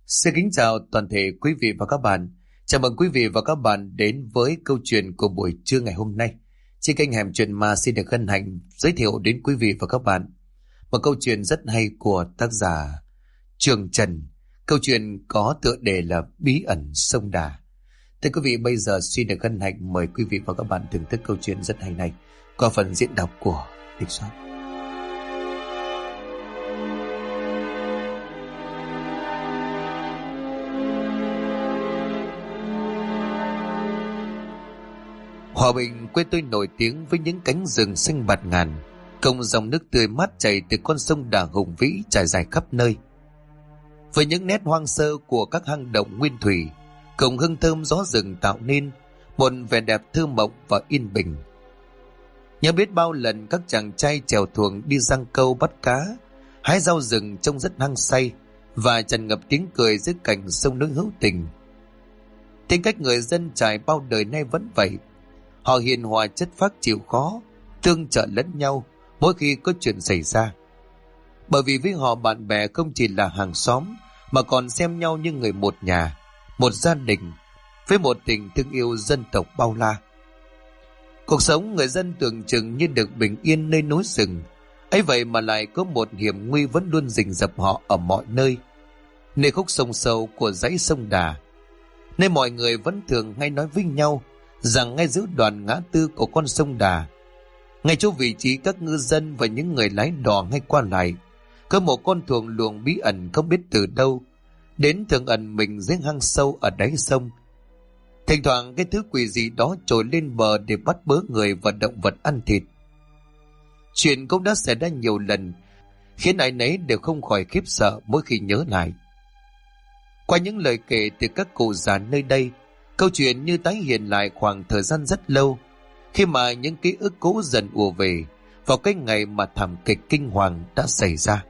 Xin kính chào toàn thể quý vị và các bạn. Chào mừng quý vị và các bạn đến với câu chuyện của buổi trưa ngày hôm nay. Trên kênh Hẻm Chuyện Ma xin được hân hạnh giới thiệu đến quý vị và các bạn một câu chuyện rất hay của tác giả Trường Trần. Câu chuyện có tựa đề là Bí ẩn sông Đà. Thưa quý vị, bây giờ xin được hân hạnh mời quý vị và các bạn thưởng thức câu chuyện rất hay này qua phần diễn đọc của Địch Soát. Hòa Bình, quê tôi nổi tiếng với những cánh rừng xanh bạt ngàn, cùng dòng nước tươi mát chảy từ con sông Đà hùng vĩ trải dài khắp nơi. Với những nét hoang sơ của các hang động nguyên thủy, cùng hương thơm gió rừng tạo nên một vẻ đẹp thơ mộng và yên bình. Nhớ biết bao lần các chàng trai chèo thuyền đi giăng câu bắt cá, hái rau rừng trông rất hăng say và tràn ngập tiếng cười giữa cảnh sông nước hữu tình. Tính cách người dân trải bao đời nay vẫn vậy. Họ hiền hòa chất phác chịu khó, tương trợ lẫn nhau mỗi khi có chuyện xảy ra. Bởi vì với họ bạn bè không chỉ là hàng xóm mà còn xem nhau như người một nhà, một gia đình, với một tình thương yêu dân tộc bao la. Cuộc sống người dân tưởng chừng như được bình yên nơi núi rừng, ấy vậy mà lại có một hiểm nguy vẫn luôn rình rập họ ở mọi nơi. Nơi khúc sông sâu của dãy sông Đà, nơi mọi người vẫn thường hay nói với nhau rằng ngay giữa đoạn ngã tư của con sông Đà, ngay chỗ vị trí các ngư dân và những người lái đò hay qua lại, có một con thuyền luồng bí ẩn không biết từ đâu đến thường ẩn mình dưới hang sâu ở đáy sông. Thỉnh thoảng cái thứ quỷ gì đó trồi lên bờ để bắt bớ người và động vật ăn thịt. Chuyện cũng đã xảy ra nhiều lần, khiến ai nấy đều không khỏi khiếp sợ mỗi khi nhớ lại. Qua những lời kể từ các cụ già nơi đây, câu chuyện như tái hiện lại khoảng thời gian rất lâu, khi mà những ký ức cũ dần ùa về vào cái ngày mà thảm kịch kinh hoàng đã xảy ra.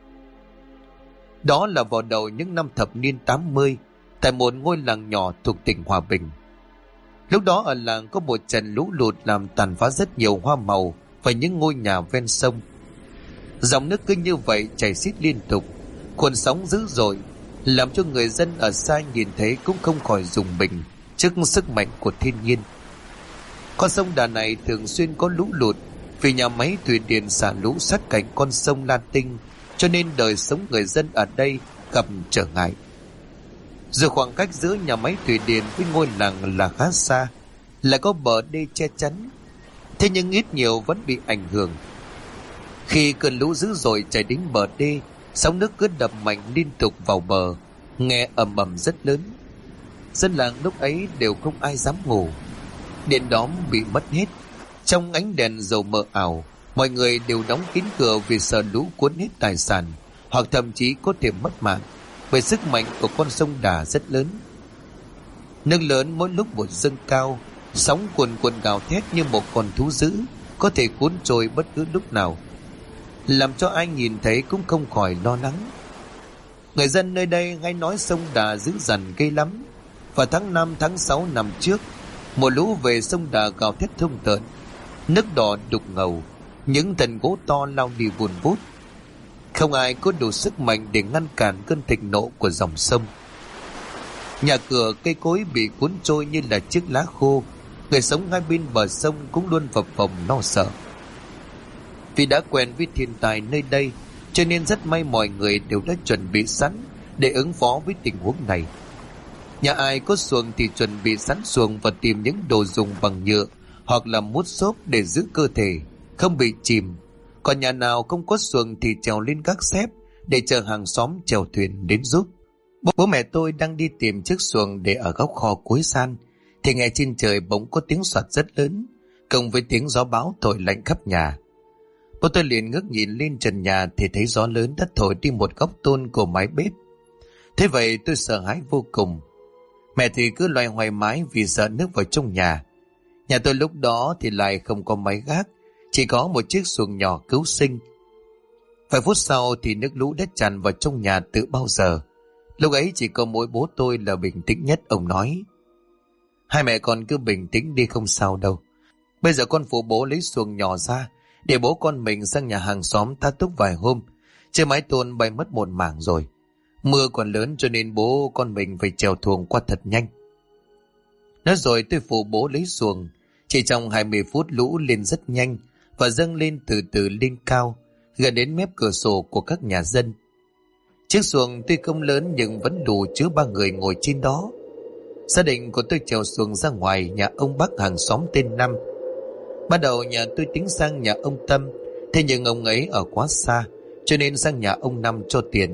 Đó là vào đầu những năm thập niên 80, tại một ngôi làng nhỏ thuộc tỉnh Hòa Bình. Lúc đó ở làng có một trận lũ lụt làm tàn phá rất nhiều hoa màu và những ngôi nhà ven sông. Dòng nước cứ như vậy chảy xiết liên tục, cuộn sóng dữ dội, làm cho người dân ở xa nhìn thấy cũng không khỏi rùng mình trước sức mạnh của thiên nhiên. Con sông Đà này thường xuyên có lũ lụt vì nhà máy thủy điện xả lũ sát cạnh con sông La Tinh, cho nên đời sống người dân ở đây gặp trở ngại. Dù khoảng cách giữa nhà máy thủy điện với ngôi làng là khá xa, lại có bờ đê che chắn, thế nhưng ít nhiều vẫn bị ảnh hưởng. Khi cơn lũ dữ dội chảy đến bờ đê, sóng nước cứ đập mạnh liên tục vào bờ, nghe ầm ầm rất lớn. Dân làng lúc ấy đều không ai dám ngủ. Điện đóm bị mất hết. Trong ánh đèn dầu mờ ảo, mọi người đều đóng kín cửa vì sợ lũ cuốn hết tài sản, hoặc thậm chí có thể mất mạng, bởi sức mạnh của con sông Đà rất lớn. Nước lớn mỗi lúc một dâng cao, sóng cuồn cuộn gào thét như một con thú dữ, có thể cuốn trôi bất cứ lúc nào, làm cho ai nhìn thấy cũng không khỏi lo lắng. Người dân nơi đây hay nói sông Đà dữ dằn ghê lắm. Vào tháng 5 tháng 6 năm trước, mùa lũ về sông Đà gào thét thông tợn, nước đỏ đục ngầu, những thân gỗ to lao đi vùn vút. Không ai có đủ sức mạnh để ngăn cản cơn thịnh nộ của dòng sông. Nhà cửa cây cối bị cuốn trôi như là chiếc lá khô. Người sống hai bên bờ sông cũng luôn phập phồng lo sợ. Vì đã quen với thiên tai nơi đây, cho nên rất may mọi người đều đã chuẩn bị sẵn để ứng phó với tình huống này. Nhà ai có xuồng thì chuẩn bị sẵn xuồng và tìm những đồ dùng bằng nhựa hoặc là mút xốp để giữ cơ thể không bị chìm. Còn nhà nào không có xuồng thì trèo lên các xếp để chờ hàng xóm chèo thuyền đến giúp. Bố mẹ tôi đang đi tìm chiếc xuồng để ở góc kho cuối san, thì nghe trên trời bỗng có tiếng soạt rất lớn, cộng với tiếng gió bão thổi lạnh khắp nhà. Bố tôi liền ngước nhìn lên trần nhà thì thấy gió lớn đã thổi đi một góc tôn của mái bếp. Thế vậy tôi sợ hãi vô cùng. Mẹ thì cứ loay hoay mái vì sợ nước vào trong nhà. Nhà tôi lúc đó thì lại không có máy gác, chỉ có một chiếc xuồng nhỏ cứu sinh. Vài phút sau thì nước lũ đã tràn vào trong nhà từ bao giờ. Lúc ấy chỉ có mỗi bố tôi là bình tĩnh nhất. Ông nói: "Hai mẹ con cứ bình tĩnh đi, không sao đâu. Bây giờ con phụ bố lấy xuồng nhỏ ra để bố con mình sang nhà hàng xóm tá túc vài hôm, chứ mái tôn bay mất một mảng rồi. Mưa còn lớn cho nên bố con mình phải chèo xuồng qua thật nhanh. Nói rồi tôi phụ bố lấy xuồng. Chỉ trong 20 phút lũ lên rất nhanh và dâng lên từ từ lên cao, gần đến mép cửa sổ của các nhà dân. Chiếc xuồng tuy không lớn nhưng vẫn đủ chứa 3 người ngồi trên đó. Gia đình của tôi chèo xuồng ra ngoài nhà ông bác hàng xóm tên Năm. Ban đầu nhà tôi tính sang nhà ông Tâm, thế nhưng ông ấy ở quá xa, cho nên sang nhà ông Năm cho tiện.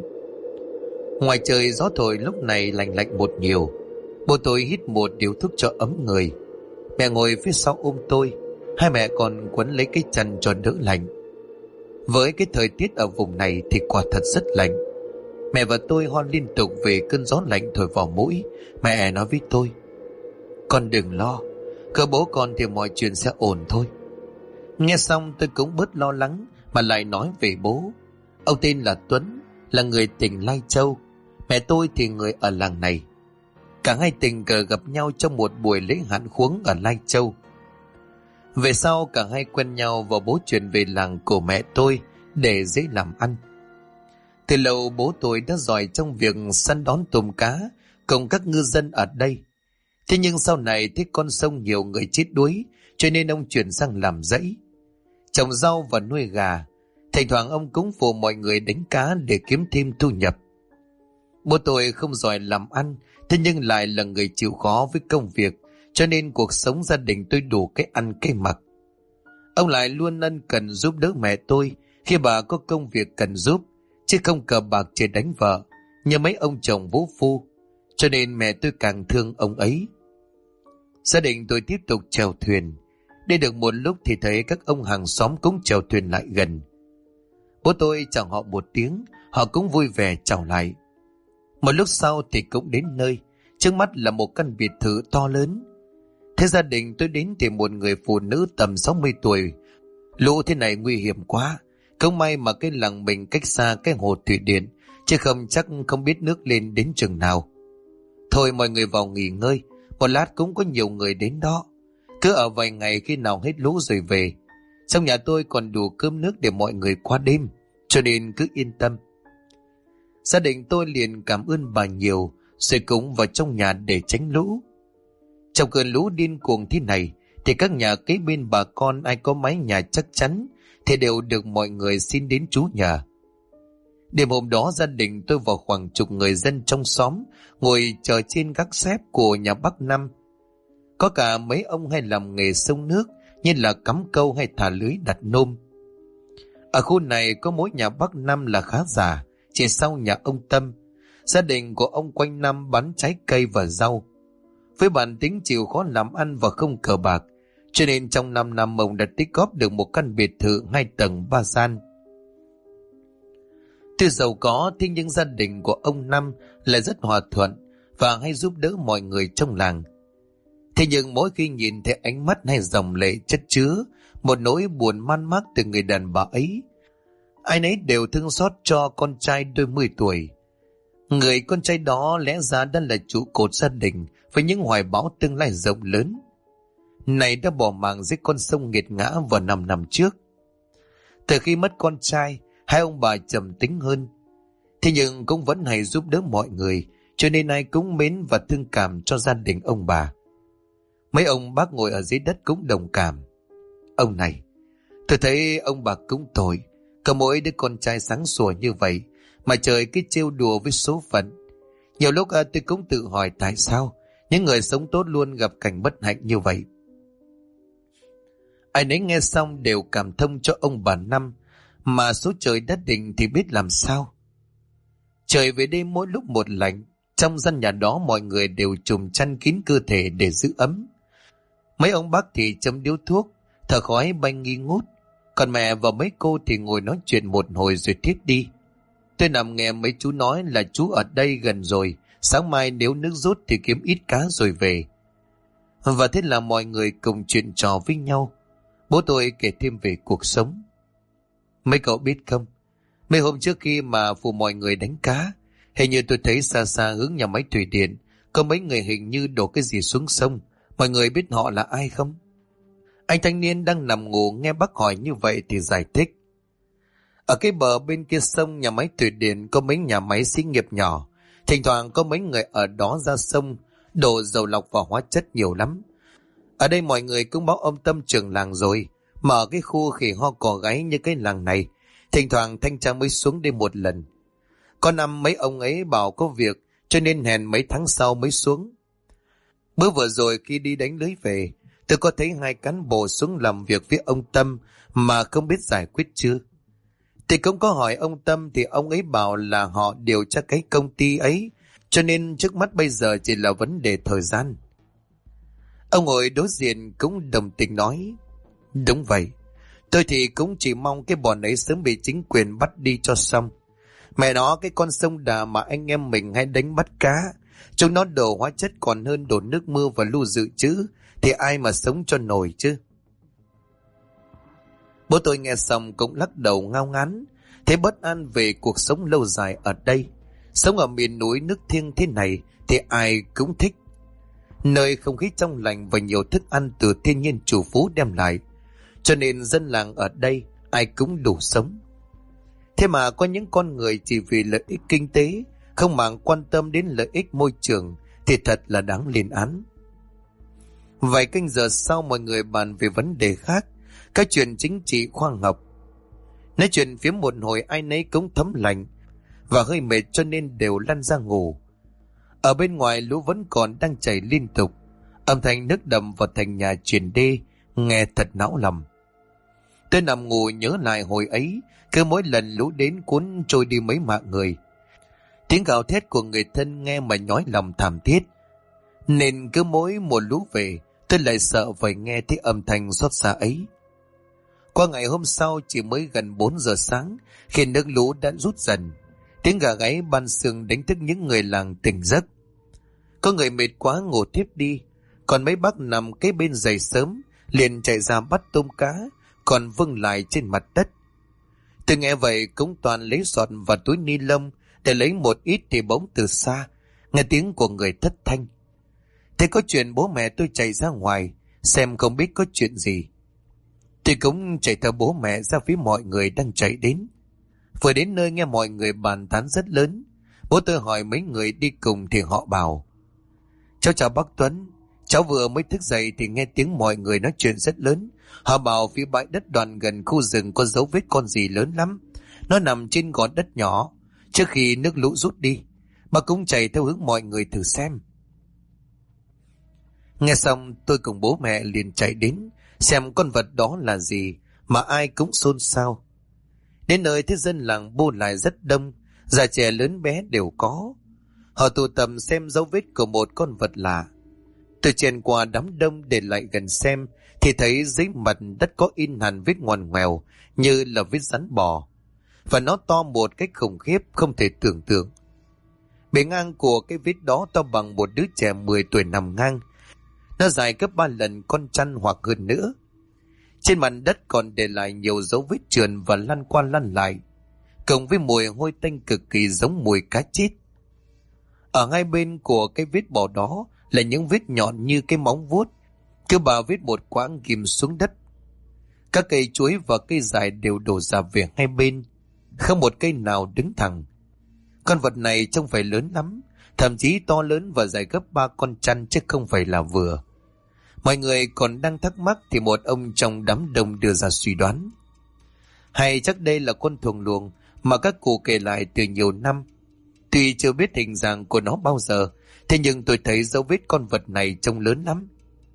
Ngoài trời gió thổi lúc này lạnh lạnh một nhiều. Bố tôi hít một điếu thuốc cho ấm người. Mẹ ngồi phía sau ôm tôi, hai mẹ còn quấn lấy cái chăn cho đỡ lạnh. Với cái thời tiết ở vùng này thì quả thật rất lạnh. Mẹ và tôi ho liên tục vì cơn gió lạnh thổi vào mũi. Mẹ nói với tôi: "Con đừng lo, có bố con thì mọi chuyện sẽ ổn thôi." Nghe xong tôi cũng bớt lo lắng mà lại nói về bố. Ông tên là Tuấn, là người tỉnh Lai Châu. Mẹ tôi thì người ở làng này. Cả hai tình cờ gặp nhau trong một buổi lễ hạn khuống ở Lai Châu. Về sau cả hai quen nhau và bố chuyển về làng của mẹ tôi để dễ làm ăn. Từ lâu bố tôi đã giỏi trong việc săn đón tôm cá cùng các ngư dân ở đây. Thế nhưng sau này thấy con sông nhiều người chết đuối, cho nên ông chuyển sang làm rẫy, trồng rau và nuôi gà. Thỉnh thoảng ông cũng phụ mọi người đánh cá để kiếm thêm thu nhập. Bố tôi không giỏi làm ăn, thế nhưng lại là người chịu khó với công việc, cho nên cuộc sống gia đình tôi đủ cái ăn cái mặc. Ông lại luôn ân cần giúp đỡ mẹ tôi khi bà có công việc cần giúp, chứ không cờ bạc chơi đánh vợ như mấy ông chồng vũ phu, cho nên mẹ tôi càng thương ông ấy. Gia đình tôi tiếp tục chèo thuyền. Đi được một lúc thì thấy các ông hàng xóm cũng chèo thuyền lại gần. Bố tôi chào họ một tiếng, họ cũng vui vẻ chào lại. Một lúc sau thì cũng đến nơi. Trước mắt là một căn biệt thự to lớn. Thế gia đình tôi đến thì một người phụ nữ tầm 60 tuổi. Lũ thế này nguy hiểm quá. Không may mà cái làng mình cách xa cái hồ thủy điện, chứ không chắc không biết nước lên đến chừng nào. Thôi mọi người vào nghỉ ngơi, một lát cũng có nhiều người đến đó. Cứ ở vài ngày, khi nào hết lũ rồi về. Trong nhà tôi còn đủ cơm nước để mọi người qua đêm, cho nên cứ yên tâm. Gia đình tôi liền cảm ơn bà nhiều, rồi cũng vào trong nhà để tránh lũ. Trong cơn lũ điên cuồng thế này thì các nhà kế bên bà con ai có mái nhà chắc chắn thì đều được mọi người xin đến trú nhờ. Đêm hôm đó gia đình tôi và khoảng chục người dân trong xóm ngồi chờ trên gác xép của nhà bác Năm. Có cả mấy ông hay làm nghề sông nước như là cắm câu hay thả lưới đặt nôm. Ở khu này có mỗi nhà bác Năm là khá giả, chỉ sau nhà ông Tâm. Gia đình của ông quanh năm bán trái cây và rau. Với bản tính chịu khó làm ăn và không cờ bạc, cho nên trong 5 năm ông đã tích góp được một căn biệt thự 2 tầng 3 gian. Tuy giàu có, thế nhưng gia đình của ông Năm lại rất hòa thuận và hay giúp đỡ mọi người trong làng. Thế nhưng mỗi khi nhìn thấy ánh mắt hay dòng lệ chất chứa một nỗi buồn man mác từ người đàn bà ấy, ai nấy đều thương xót cho con trai đôi 10 tuổi. Người con trai đó lẽ ra đã là trụ cột gia đình với những hoài bão tương lai rộng lớn, này đã bỏ mạng dưới con sông nghiệt ngã vào 5 năm trước. Từ khi mất con trai, hai ông bà trầm tính hơn. Thế nhưng cũng vẫn hay giúp đỡ mọi người, cho nên ai cũng mến và thương cảm cho gia đình ông bà. Mấy ông bác ngồi ở dưới đất cũng đồng cảm. Ông này, tôi thấy ông bà cũng tội. Có mỗi đứa con trai sáng sủa như vậy mà trời cứ trêu đùa với số phận. Nhiều lúc tôi cũng tự hỏi tại sao những người sống tốt luôn gặp cảnh bất hạnh như vậy. Ai nấy nghe xong đều cảm thông cho ông bà Năm, mà số trời đất định thì biết làm sao. Trời về đêm mỗi lúc một lạnh, trong gian nhà đó mọi người đều trùm chăn kín cơ thể để giữ ấm. Mấy ông bác thì châm điếu thuốc, thở khói bay nghi ngút, còn mẹ và mấy cô thì ngồi nói chuyện một hồi rồi thiếp đi. Tôi nằm nghe mấy chú nói là chú ở đây gần rồi, sáng mai nếu nước rút thì kiếm ít cá rồi về. Và thế là mọi người cùng chuyện trò với nhau. Bố tôi kể thêm về cuộc sống. Mấy cậu biết không, mấy hôm trước khi mà phụ mọi người đánh cá, hình như tôi thấy xa xa hướng nhà máy thủy điện có mấy người hình như đổ cái gì xuống sông. Mọi người biết họ là ai không? Anh thanh niên đang nằm ngủ nghe bác hỏi như vậy thì giải thích. Ở cái bờ bên kia sông, nhà máy thủy điện có mấy nhà máy xí nghiệp nhỏ. Thỉnh thoảng có mấy người ở đó ra sông đổ dầu lọc và hóa chất nhiều lắm. Ở đây mọi người cũng báo ông Tâm trưởng làng rồi, mà ở cái khu khỉ ho cò gáy như cái làng này, thỉnh thoảng thanh tra mới xuống đây một lần. Có năm mấy ông ấy bảo có việc, cho nên hẹn mấy tháng sau mới xuống. Bữa vừa rồi khi đi đánh lưới về, tôi có thấy hai cán bộ xuống làm việc với ông Tâm mà không biết giải quyết chưa. Thì cũng có hỏi ông Tâm thì ông ấy bảo là họ điều tra cái công ty ấy, cho nên trước mắt bây giờ chỉ là vấn đề thời gian. Ông ngồi đối diện cũng đồng tình nói, đúng vậy, tôi thì cũng chỉ mong cái bọn ấy sớm bị chính quyền bắt đi cho xong. Mẹ nó, cái con sông Đà mà anh em mình hay đánh bắt cá, chúng nó đổ hóa chất còn hơn đổ nước mưa và lưu dự trữ, thì ai mà sống cho nổi chứ. Bố tôi nghe xong cũng lắc đầu ngao ngán, thấy bất an về cuộc sống lâu dài ở đây. Sống ở miền núi nước thiêng thế này thì ai cũng thích. Nơi không khí trong lành và nhiều thức ăn từ thiên nhiên chủ phú đem lại, cho nên dân làng ở đây ai cũng đủ sống. Thế mà có những con người chỉ vì lợi ích kinh tế, không màng quan tâm đến lợi ích môi trường, thì thật là đáng lên án. Vài canh giờ sau, mọi người bàn về vấn đề khác, các chuyện chính trị khoa học. Nói chuyện phía một hồi ai nấy cũng thấm lạnh và hơi mệt, cho nên đều lăn ra ngủ. Ở bên ngoài lũ vẫn còn đang chảy liên tục, âm thanh nước đầm vào thành nhà truyền đi, nghe thật não lòng. Tôi nằm ngủ nhớ lại hồi ấy, cứ mỗi lần lũ đến cuốn trôi đi mấy mạng người. Tiếng gào thét của người thân nghe mà nhói lòng thảm thiết. Nên cứ mỗi mùa lũ về, tôi lại sợ phải nghe thấy âm thanh xót xa ấy. Qua ngày hôm sau chỉ mới gần 4 giờ sáng, khi nước lũ đã rút dần, tiếng gà gáy ban sương đánh thức những người làng tỉnh giấc. Có người mệt quá ngủ thiếp đi, còn mấy bác nằm kế bên dậy sớm, liền chạy ra bắt tôm cá, còn vâng lại trên mặt đất. Tôi nghe vậy cũng toàn lấy sọt và túi ni lông để lấy một ít, thì bỗng từ xa nghe tiếng của người thất thanh. Thế có chuyện, bố mẹ tôi chạy ra ngoài xem không biết có chuyện gì. Tôi cũng chạy theo bố mẹ ra phía mọi người đang chạy đến. Vừa đến nơi nghe mọi người bàn tán rất lớn. Bố tôi hỏi mấy người đi cùng thì họ bảo, cháu chào bác Tuấn, cháu vừa mới thức dậy thì nghe tiếng mọi người nói chuyện rất lớn. Họ bảo phía bãi đất đoạn gần khu rừng có dấu vết con gì lớn lắm. Nó nằm trên gò đất nhỏ trước khi nước lũ rút đi. Bà cũng chạy theo hướng mọi người thử xem. Nghe xong tôi cùng bố mẹ liền chạy đến xem con vật đó là gì, mà ai cũng xôn xao. Đến nơi thế dân làng bu lại rất đông, già trẻ lớn bé đều có. Họ tụ tập xem dấu vết của một con vật lạ. Tôi chen qua đám đông để lại gần xem, thì thấy dưới mặt đất có in hẳn vết ngoằn ngoèo như là vết rắn bò, và nó to một cách khủng khiếp không thể tưởng tượng. Bề ngang của cái vết đó to bằng một đứa trẻ 10 tuổi nằm ngang. Nó dài gấp 3 lần con chăn hoặc hơn nữa. Trên mặt đất còn để lại nhiều dấu vết trườn và lăn qua lăn lại, cộng với mùi hôi tanh cực kỳ giống mùi cá chết. Ở hai bên của cái vết bò đó là những vết nhọn như cái móng vuốt, cứ bà vết một quãng ghim xuống đất. Các cây chuối và cây dài đều đổ ra về hai bên, không một cây nào đứng thẳng. Con vật này trông phải lớn lắm, thậm chí to lớn và dài gấp 3 con chăn chứ không phải là vừa. Mọi người còn đang thắc mắc thì một ông trong đám đông đưa ra suy đoán. Hay chắc đây là con thuồng luồng mà các cụ kể lại từ nhiều năm. Tuy chưa biết hình dạng của nó bao giờ, thế nhưng tôi thấy dấu vết con vật này trông lớn lắm.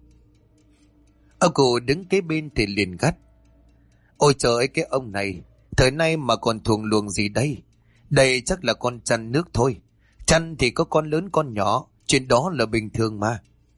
Ông cụ đứng kế bên thì liền gắt, ôi trời ơi, cái ông này thời nay mà còn thuồng luồng gì đây? Đây chắc là con chăn nước thôi. Chăn thì có con lớn con nhỏ, chuyện đó là bình thường mà.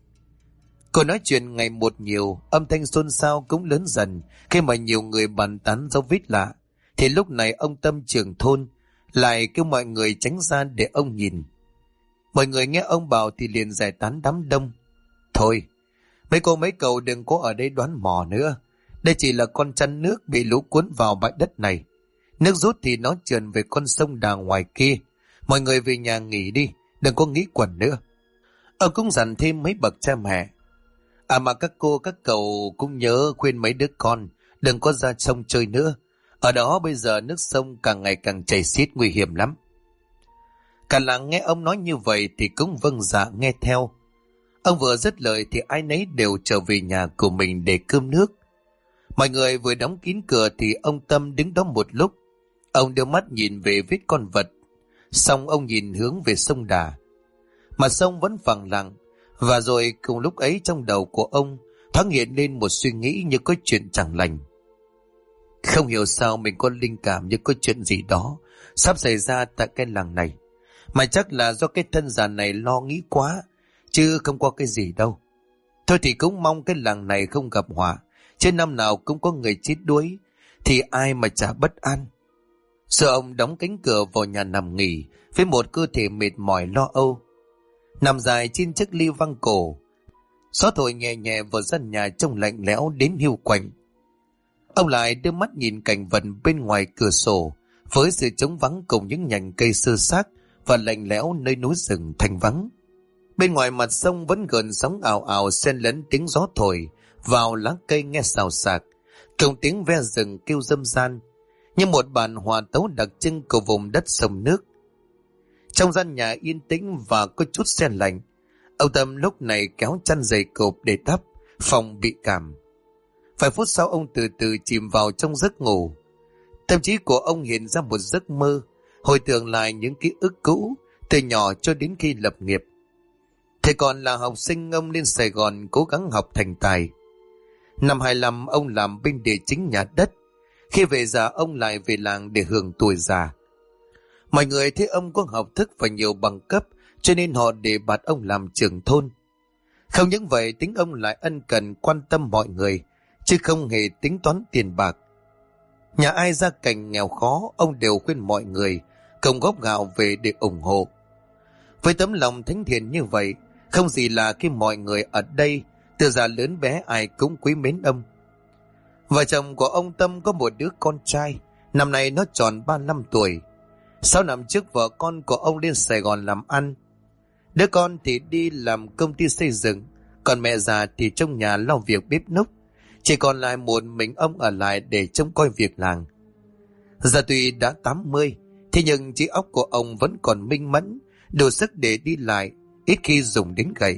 Cô nói chuyện ngày một nhiều, âm thanh xôn xao cũng lớn dần. Khi mà nhiều người bàn tán dấu vết lạ, thì lúc này ông Tâm trưởng thôn lại kêu mọi người tránh ra để ông nhìn. Mọi người nghe ông bảo thì liền giải tán đám đông. Thôi, mấy cô mấy cậu đừng có ở đây đoán mò nữa. Đây chỉ là con chăn nước bị lũ cuốn vào bãi đất này. Nước rút thì nó trườn về con sông Đà ngoài kia. Mọi người về nhà nghỉ đi, đừng có nghĩ quẩn nữa. Ông cũng dặn thêm mấy bậc cha mẹ. À mà các cô các cậu cũng nhớ khuyên mấy đứa con đừng có ra sông chơi nữa. Ở đó bây giờ nước sông càng ngày càng chảy xiết nguy hiểm lắm. Cả làng nghe ông nói như vậy thì cũng vâng dạ nghe theo. Ông vừa dứt lời thì ai nấy đều trở về nhà của mình để cơm nước. Mọi người vừa đóng kín cửa thì ông Tâm đứng đó một lúc. Ông đưa mắt nhìn về vết con vật, xong ông nhìn hướng về sông Đà. Mà sông vẫn phẳng lặng, và rồi cùng lúc ấy trong đầu của ông thoáng hiện lên một suy nghĩ như có chuyện chẳng lành. Không hiểu sao mình có linh cảm như có chuyện gì đó sắp xảy ra tại cái làng này. Mà chắc là do cái thân già này lo nghĩ quá, chứ không có cái gì đâu. Thôi thì cũng mong cái làng này không gặp họa, chứ năm nào cũng có người chết đuối, thì ai mà chả bất an. Sợ ông đóng cánh cửa vào nhà nằm nghỉ với một cơ thể mệt mỏi lo âu. Nằm dài trên chiếc ly văng cổ, gió thổi nhẹ nhẹ vào gian nhà trông lạnh lẽo đến hiu quạnh. Ông lại đưa mắt nhìn cảnh vật bên ngoài cửa sổ với sự trống vắng cùng những nhành cây sơ xác và lạnh lẽo nơi núi rừng thanh vắng. Bên ngoài mặt sông vẫn gợn sóng ào ào xen lẫn tiếng gió thổi vào lá cây nghe xào xạc, cùng tiếng ve rừng kêu râm ran như một bản hòa tấu đặc trưng của vùng đất sông nước. Trong gian nhà yên tĩnh và có chút se lạnh, ông Tâm lúc này kéo chăn dày cộp để đắp, phòng bị cảm. Vài phút sau ông từ từ chìm vào trong giấc ngủ. Tâm trí của ông hiện ra một giấc mơ, hồi tưởng lại những ký ức cũ từ nhỏ cho đến khi lập nghiệp. Thầy còn là học sinh, ông lên Sài Gòn cố gắng học thành tài. Năm 25 ông làm bên địa chính nhà đất. Khi về già ông lại về làng để hưởng tuổi già. Mọi người thấy ông có học thức và nhiều bằng cấp, cho nên họ đề bạt ông làm trưởng thôn. Không những vậy, tính ông lại ân cần quan tâm mọi người, chứ không hề tính toán tiền bạc. Nhà ai gia cảnh nghèo khó, ông đều khuyên mọi người cùng góp gạo về để ủng hộ. Với tấm lòng thánh thiện như vậy, không gì là khi mọi người ở đây, từ già lớn bé ai cũng quý mến ông. Vợ chồng của ông Tâm có một đứa con trai, năm nay nó tròn 35 tuổi. 6 năm trước vợ con của ông lên Sài Gòn làm ăn. Đứa con thì đi làm công ty xây dựng, còn mẹ già thì trong nhà lo việc bếp núc. Chỉ còn lại một mình ông ở lại để trông coi việc làng. Giờ tuy đã 80, thế nhưng trí óc của ông vẫn còn minh mẫn, đủ sức để đi lại, ít khi dùng đến gậy.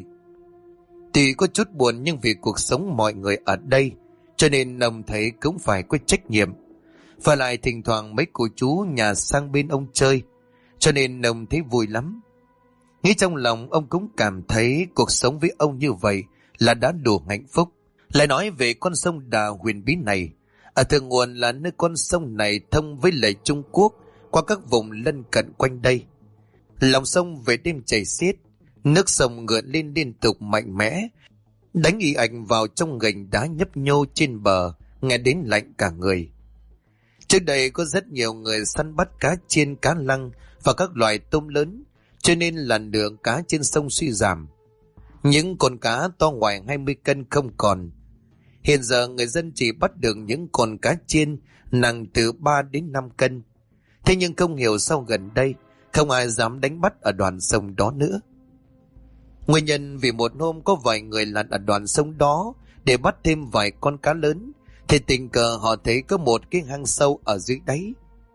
Tuy có chút buồn nhưng vì cuộc sống mọi người ở đây, cho nên ông thấy cũng phải có trách nhiệm. Và lại thỉnh thoảng mấy cô chú nhà sang bên ông chơi, cho nên ông thấy vui lắm. Nghĩ trong lòng ông cũng cảm thấy cuộc sống với ông như vậy là đã đủ hạnh phúc. Lại nói về con sông Đà huyền bí này, ở thượng nguồn là nơi con sông này thông với lại Trung Quốc qua các vùng lân cận quanh đây. Lòng sông về đêm chảy xiết, nước sông ngượn lên liên tục mạnh mẽ, đánh y ảnh vào trong gành đá nhấp nhô trên bờ, nghe đến lạnh cả người. Trước đây có rất nhiều người săn bắt cá chiên, cá lăng và các loài tôm lớn, cho nên là lượng cá trên sông suy giảm. Những con cá to ngoài 20 cân không còn. Hiện giờ người dân chỉ bắt được những con cá chiên nặng từ 3 đến 5 cân. Thế nhưng không hiểu sao gần đây không ai dám đánh bắt ở đoạn sông đó nữa. Nguyên nhân vì một hôm có vài người lặn ở đoạn sông đó để bắt thêm vài con cá lớn, thì tình cờ họ thấy có một cái hang sâu ở dưới đáy.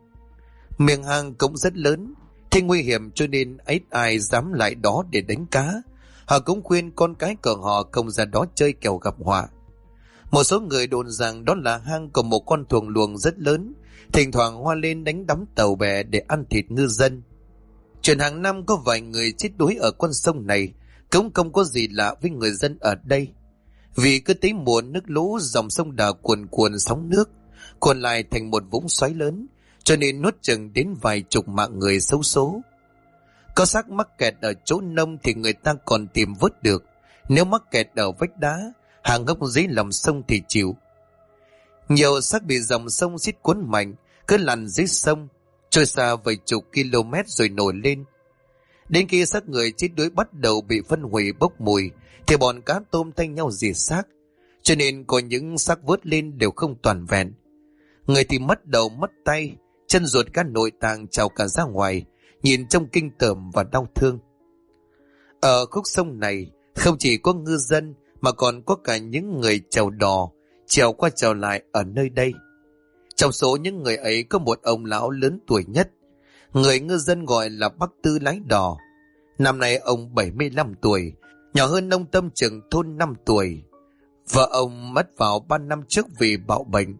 Miệng hang cũng rất lớn, thế nguy hiểm cho nên ít ai dám lại đó để đánh cá. Họ cũng khuyên con cái của họ không ra đó chơi kẻo gặp họa. Một số người đồn rằng đó là hang của một con thuồng luồng rất lớn, thỉnh thoảng hoa lên đánh đắm tàu bè để ăn thịt ngư dân. Chuyện hàng năm có vài người chết đuối ở con sông này cũng không có gì lạ với người dân ở đây. Vì cứ tới mùa nước lũ, dòng sông Đà cuồn cuộn sóng nước, cuộn lại thành một vũng xoáy lớn, cho nên nuốt chừng đến vài chục mạng người xấu số. Có xác mắc kẹt ở chỗ nông thì người ta còn tìm vớt được, nếu mắc kẹt ở vách đá, hàng gốc dưới lòng sông thì chịu. Nhiều xác bị dòng sông xiết cuốn mạnh, cứ lặn dưới sông, trôi xa vài chục km rồi nổi lên. Đến khi xác người chết đuối bắt đầu bị phân hủy bốc mùi, thì bọn cá tôm thay nhau rỉa xác, cho nên có những xác vớt lên đều không toàn vẹn. Người thì mất đầu mất tay, chân ruột các nội tạng trào cả ra ngoài, nhìn trông kinh tởm và đau thương. Ở khúc sông này không chỉ có ngư dân mà còn có cả những người chèo đò, chèo qua chèo lại ở nơi đây. Trong số những người ấy có một ông lão lớn tuổi nhất, người ngư dân gọi là bác Tư lái đò. Năm nay ông 75 tuổi, nhỏ hơn ông Tâm chừng thôn 5 tuổi. Vợ ông mất vào 3 năm trước vì bạo bệnh.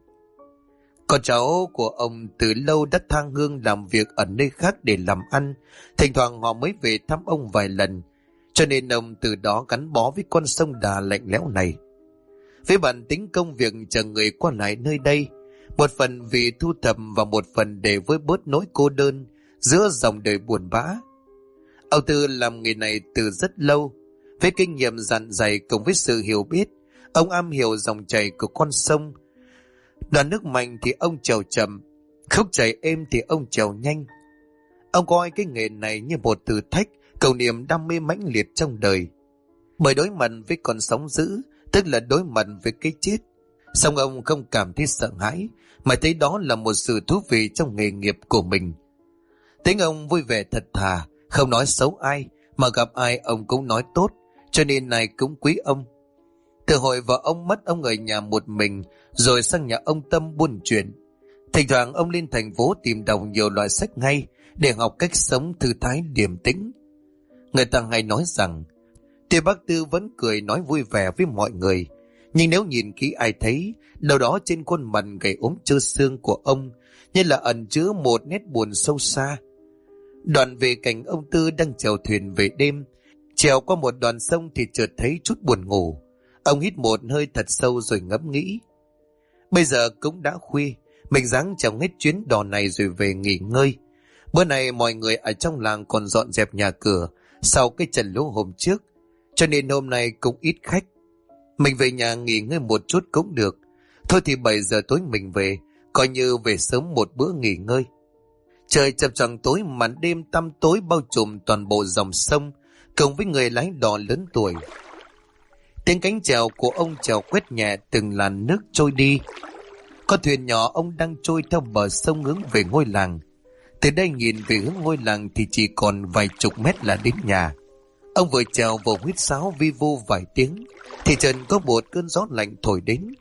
Con cháu của ông từ lâu đã thang hương làm việc ở nơi khác để làm ăn, thỉnh thoảng họ mới về thăm ông vài lần, cho nên ông từ đó gắn bó với con sông Đà lạnh lẽo này. Với bản tính công việc chờ người qua lại nơi đây, một phần vì thu thập và một phần để vơi bớt nỗi cô đơn giữa dòng đời buồn bã. Ông Tư làm nghề này từ rất lâu, với kinh nghiệm dặn dày cùng với sự hiểu biết, ông am hiểu dòng chảy của con sông. Đoạn nước mạnh thì ông chèo chậm, khúc chảy êm thì ông chèo nhanh. Ông coi cái nghề này như một thử thách, cầu niềm đam mê mãnh liệt trong đời. Bởi đối mặt với con sóng dữ, tức là đối mặt với cái chết, song ông không cảm thấy sợ hãi, mà thấy đó là một sự thú vị trong nghề nghiệp của mình. Tính ông vui vẻ thật thà, không nói xấu ai, mà gặp ai ông cũng nói tốt, cho nên ai cũng quý ông. Từ hồi vợ ông mất, ông ở nhà một mình, rồi sang nhà ông Tâm buôn chuyện. Thỉnh thoảng ông lên thành phố tìm đọc nhiều loại sách hay để học cách sống thư thái điềm tĩnh. Người ta hay nói rằng tuy bác Tư vẫn cười nói vui vẻ với mọi người, nhưng nếu nhìn kỹ ai thấy đâu đó trên khuôn mặt gầy ốm trơ xương của ông như là ẩn chứa một nét buồn sâu xa. Đoạn về cảnh ông Tư đang chèo thuyền về đêm, chèo qua một đoạn sông thì chợt thấy chút buồn ngủ. Ông hít một hơi thật sâu rồi ngẫm nghĩ, bây giờ cũng đã khuya, mình ráng chèo hết chuyến đò này rồi về nghỉ ngơi. Bữa nay mọi người ở trong làng còn dọn dẹp nhà cửa sau cái trận lũ hôm trước, cho nên hôm nay cũng ít khách. Mình về nhà nghỉ ngơi một chút cũng được. Thôi thì 7 giờ tối mình về, coi như về sớm một bữa nghỉ ngơi. Trời chập choạng tối, màn đêm tăm tối bao trùm toàn bộ dòng sông, cùng với người lái đò lớn tuổi. Tiếng cánh chèo của ông chèo quét nhẹ từng làn nước trôi đi. Con thuyền nhỏ ông đang trôi theo bờ sông hướng về ngôi làng. Từ đây nhìn về hướng ngôi làng thì chỉ còn vài chục mét là đến nhà. Ông vừa chèo vừa huýt sáo vi vu vài tiếng thì chợt có một cơn gió lạnh thổi đến,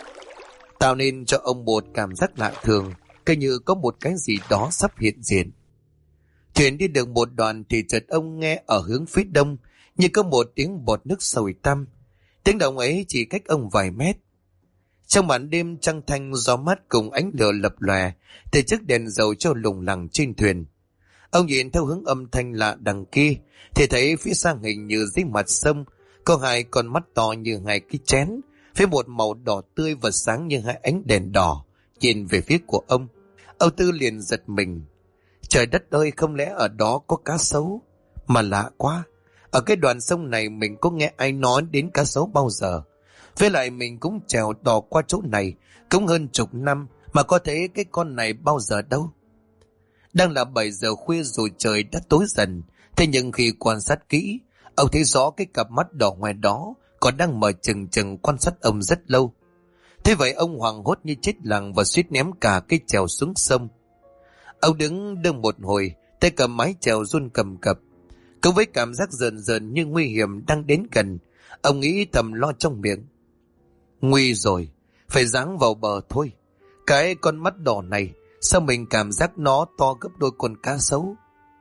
tạo nên cho ông một cảm giác lạ thường, cứ như có một cái gì đó sắp hiện diện. Thuyền đi được một đoạn thì chợt ông nghe ở hướng phía đông như có một tiếng bọt nước sồi tăm. Tiếng động ấy chỉ cách ông vài mét. Trong màn đêm trăng thanh, gió mát cùng ánh lửa lập lòe từ chiếc đèn dầu cho lủng lẳng trên thuyền. Ông nhìn theo hướng âm thanh lạ đằng kia thì thấy phía xa hình như dưới mặt sông có hai con mắt to như hai cái chén, với một màu đỏ tươi và sáng như hai ánh đèn đỏ nhìn về phía của ông. Âu Tư liền giật mình. Trời đất ơi, không lẽ ở đó có cá sấu? Mà lạ quá, ở cái đoạn sông này mình có nghe ai nói đến cá sấu bao giờ. Với lại mình cũng chèo đò qua chỗ này cũng hơn chục năm mà có thấy cái con này bao giờ đâu. Đang là 7 giờ khuya rồi trời đã tối dần, thế nhưng khi quan sát kỹ, ông thấy rõ cái cặp mắt đỏ hoe đó còn đang mở chừng chừng quan sát ông rất lâu. Thế vậy ông hoảng hốt như chết lặng và suýt ném cả cái chèo xuống sông. Ông đứng đương một hồi, tay cầm mái chèo run cầm cập. Cùng với cảm giác rờn rờn như nguy hiểm đang đến gần, ông nghĩ thầm lo trong miệng. Nguy rồi, phải giáng vào bờ thôi. Cái con mắt đỏ này, sao mình cảm giác nó to gấp đôi con cá sấu.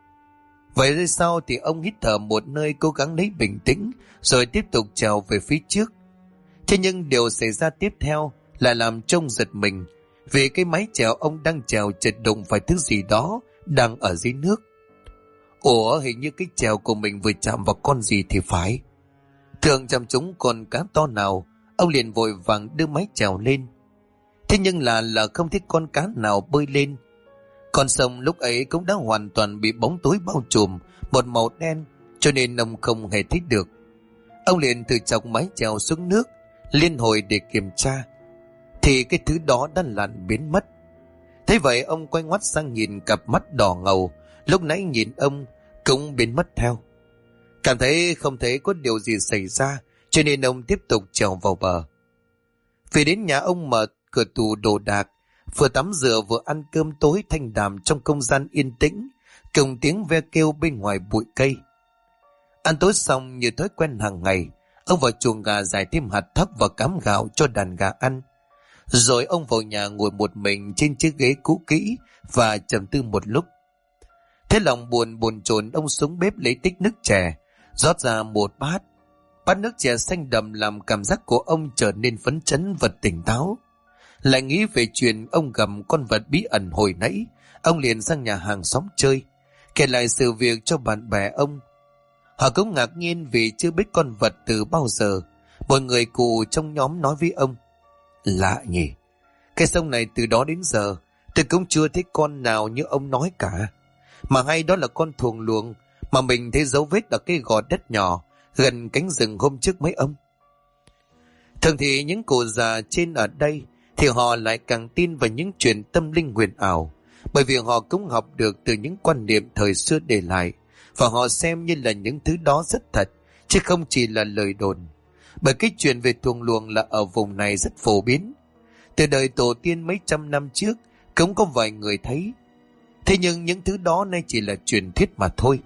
Vậy rồi sau thì ông hít thở một nơi, cố gắng lấy bình tĩnh, rồi tiếp tục chèo về phía trước. Thế nhưng điều xảy ra tiếp theo là làm trông giật mình, vì cái mái chèo ông đang chèo chợt đụng phải thứ gì đó đang ở dưới nước. Ủa, hình như cái chèo của mình vừa chạm vào con gì thì phải. Thường chạm trúng con cá to nào, ông liền vội vàng đưa mái chèo lên. Thế nhưng là không thấy con cá nào bơi lên. Con sông lúc ấy cũng đã hoàn toàn bị bóng tối bao trùm, một màu đen, cho nên ông không hề thấy được. Ông liền từ chọc mái chèo xuống nước, liên hồi để kiểm tra, thì cái thứ đó đã lặn biến mất. Thế vậy ông quay ngoắt sang nhìn cặp mắt đỏ ngầu lúc nãy nhìn ông cũng biến mất theo. Cảm thấy không thấy có điều gì xảy ra, cho nên ông tiếp tục trèo vào bờ. Về đến nhà, ông mở cửa tủ đồ đạc, vừa tắm rửa vừa ăn cơm tối thanh đạm trong không gian yên tĩnh, cùng tiếng ve kêu bên ngoài bụi cây. Ăn tối xong như thói quen hàng ngày, ông vào chuồng gà rải thêm hạt thóc và cám gạo cho đàn gà ăn. Rồi ông vào nhà ngồi một mình trên chiếc ghế cũ kỹ và trầm tư một lúc. Thế lòng buồn bồn chồn, ông xuống bếp lấy tích nước chè, rót ra một bát. Bát nước chè xanh đậm làm cảm giác của ông trở nên phấn chấn và tỉnh táo. Lại nghĩ về chuyện ông gặp con vật bí ẩn hồi nãy, ông liền sang nhà hàng xóm chơi, kể lại sự việc cho bạn bè ông. Họ cũng ngạc nhiên vì chưa biết con vật từ bao giờ. Một người cụ trong nhóm nói với ông: lạ nhỉ, cái sông này từ đó đến giờ tôi cũng chưa thấy con nào như ông nói cả. Mà hay đó là con thuồng luồng mà mình thấy dấu vết ở cái gò đất nhỏ gần cánh rừng hôm trước mấy ông. Thường thì những cụ già trên ở đây thì họ lại càng tin vào những chuyện tâm linh huyền ảo, bởi vì họ cũng học được từ những quan niệm thời xưa để lại, và họ xem như là những thứ đó rất thật, chứ không chỉ là lời đồn. Bởi cái chuyện về thuồng luồng là ở vùng này rất phổ biến. Từ đời tổ tiên mấy trăm năm trước cũng có vài người thấy. Thế nhưng những thứ đó nay chỉ là truyền thuyết mà thôi.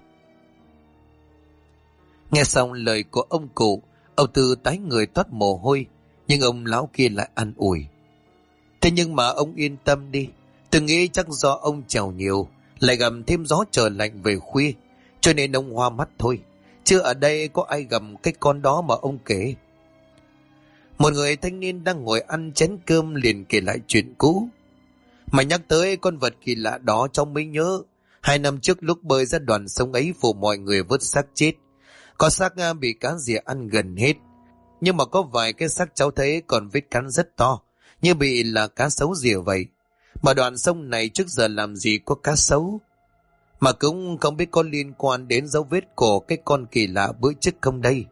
Nghe xong lời của ông cụ, ông Tư tái người toát mồ hôi, nhưng ông lão kia lại an ủi: thế nhưng mà ông yên tâm đi, tôi nghĩ chắc do ông trèo nhiều, lại gặp thêm gió trời lạnh về khuya, cho nên ông hoa mắt thôi, chứ ở đây có ai gặp cái con đó mà ông kể. Một người thanh niên đang ngồi ăn chén cơm liền kể lại chuyện cũ. Mà nhắc tới con vật kỳ lạ đó cháu mới nhớ, 2 năm trước lúc bơi ra đoạn sông ấy phụ mọi người vớt xác chết. Có xác bị cá rỉa ăn gần hết, nhưng mà có vài cái xác cháu thấy còn vết cắn rất to, như bị là cá sấu rỉa vậy. Mà đoạn sông này trước giờ làm gì có cá sấu, mà cũng không biết có liên quan đến dấu vết của cái con kỳ lạ bữa trước không đây.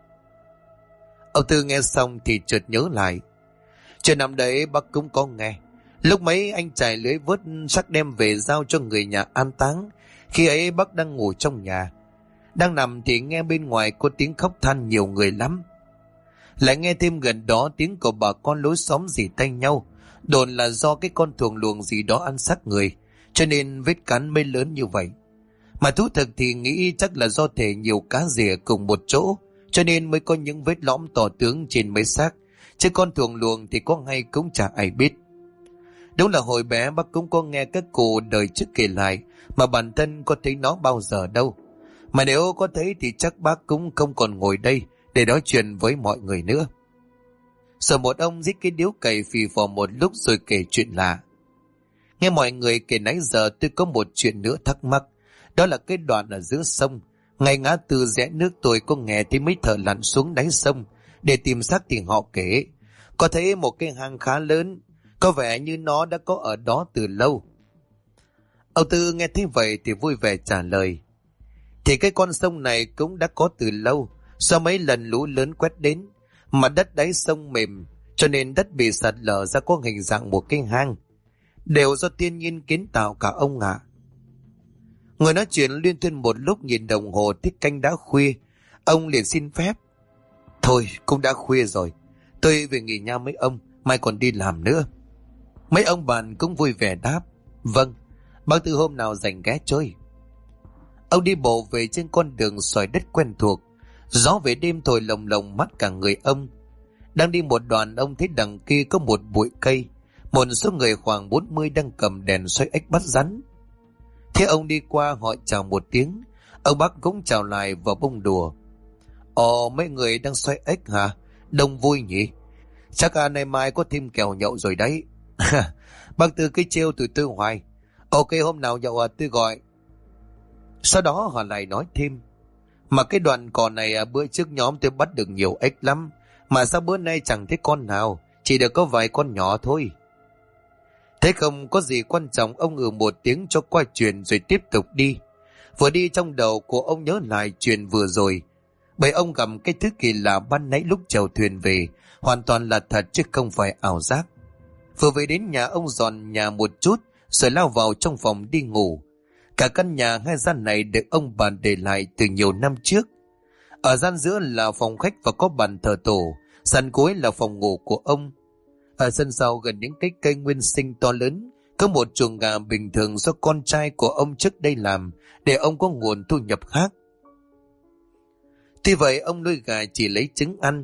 Ông Tư nghe xong thì chợt nhớ lại, chuyện năm đấy bác cũng có nghe. Lúc mấy anh chài lưới vớt xác đem về giao cho người nhà an táng, khi ấy bác đang ngủ trong nhà. Đang nằm thì nghe bên ngoài có tiếng khóc than nhiều người lắm. Lại nghe thêm gần đó tiếng của bà con lối xóm rỉ tay nhau, đồn là do cái con thuồng luồng gì đó ăn xác người, cho nên vết cắn mới lớn như vậy. Mà thú thực thì nghĩ chắc là do thể nhiều cá rỉa cùng một chỗ, cho nên mới có những vết lõm tỏ tướng trên mấy xác, chứ con thuồng luồng thì có ngay cũng chả ai biết. Đúng là hồi bé bác cũng có nghe các cụ đời trước kể lại, mà bản thân có thấy nó bao giờ đâu. Mà nếu có thấy thì chắc bác cũng không còn ngồi đây để nói chuyện với mọi người nữa. Rồi một ông rít cái điếu cày phì phò một lúc rồi kể chuyện lạ. Nghe mọi người kể nãy giờ tôi có một chuyện nữa thắc mắc. Đó là cái đoạn ở giữa sông, ngay ngã tư rẽ nước tôi có nghe thấy mấy thợ lặn xuống đáy sông để tìm xác, thì họ kể có thấy một cái hang khá lớn, có vẻ như nó đã có ở đó từ lâu. Ông Tư nghe thấy vậy thì vui vẻ trả lời: thì cái con sông này cũng đã có từ lâu, do mấy lần lũ lớn quét đến, mà đất đáy sông mềm, cho nên đất bị sạt lở ra có hình dạng một cái hang, đều do thiên nhiên kiến tạo cả ông ạ. Người nói chuyện liên tuyên một lúc, nhìn đồng hồ tiết canh đã khuya, ông liền xin phép: thôi cũng đã khuya rồi, tôi về nghỉ nha mấy ông, mai còn đi làm nữa. Mấy ông bạn cũng vui vẻ đáp: vâng, bác Tư hôm nào rảnh ghé chơi. Ông đi bộ về trên con đường sỏi đất quen thuộc, gió về đêm thổi lồng lồng mắt cả người ông. Đang đi một đoạn, ông thấy đằng kia có một bụi cây, một số người khoảng 40 đang cầm đèn xoay ếch bắt rắn. Thế ông đi qua họ chào một tiếng, ông bác cũng chào lại và bông đùa: ồ, mấy người đang xoay ếch hả? Đông vui nhỉ? Chắc nay mai có thêm kèo nhậu rồi đấy. Bác Tư cái trêu tụi tôi hoài. Ok, hôm nào nhậu tôi gọi. Sau đó họ lại nói thêm: mà cái đoạn cò này bữa trước nhóm tôi bắt được nhiều ếch lắm, mà sao bữa nay chẳng thấy con nào, chỉ được có vài con nhỏ thôi. Thế không có gì quan trọng, ông một tiếng cho qua chuyện rồi tiếp tục đi. Vừa đi trong đầu của ông nhớ lại chuyện vừa rồi, bởi ông gặp cái thứ kỳ lạ ban nãy lúc chèo thuyền về, hoàn toàn là thật chứ không phải ảo giác. Vừa về đến nhà, ông dọn nhà một chút rồi lao vào trong phòng đi ngủ. Cả căn nhà hai gian này được ông bà để lại từ nhiều năm trước. Ở gian giữa là phòng khách và có bàn thờ tổ, sàn cuối là phòng ngủ của ông. Ở sân sau gần những cái cây nguyên sinh to lớn, có một chuồng gà bình thường do con trai của ông trước đây làm, để ông có nguồn thu nhập khác. Tuy vậy ông nuôi gà chỉ lấy trứng ăn,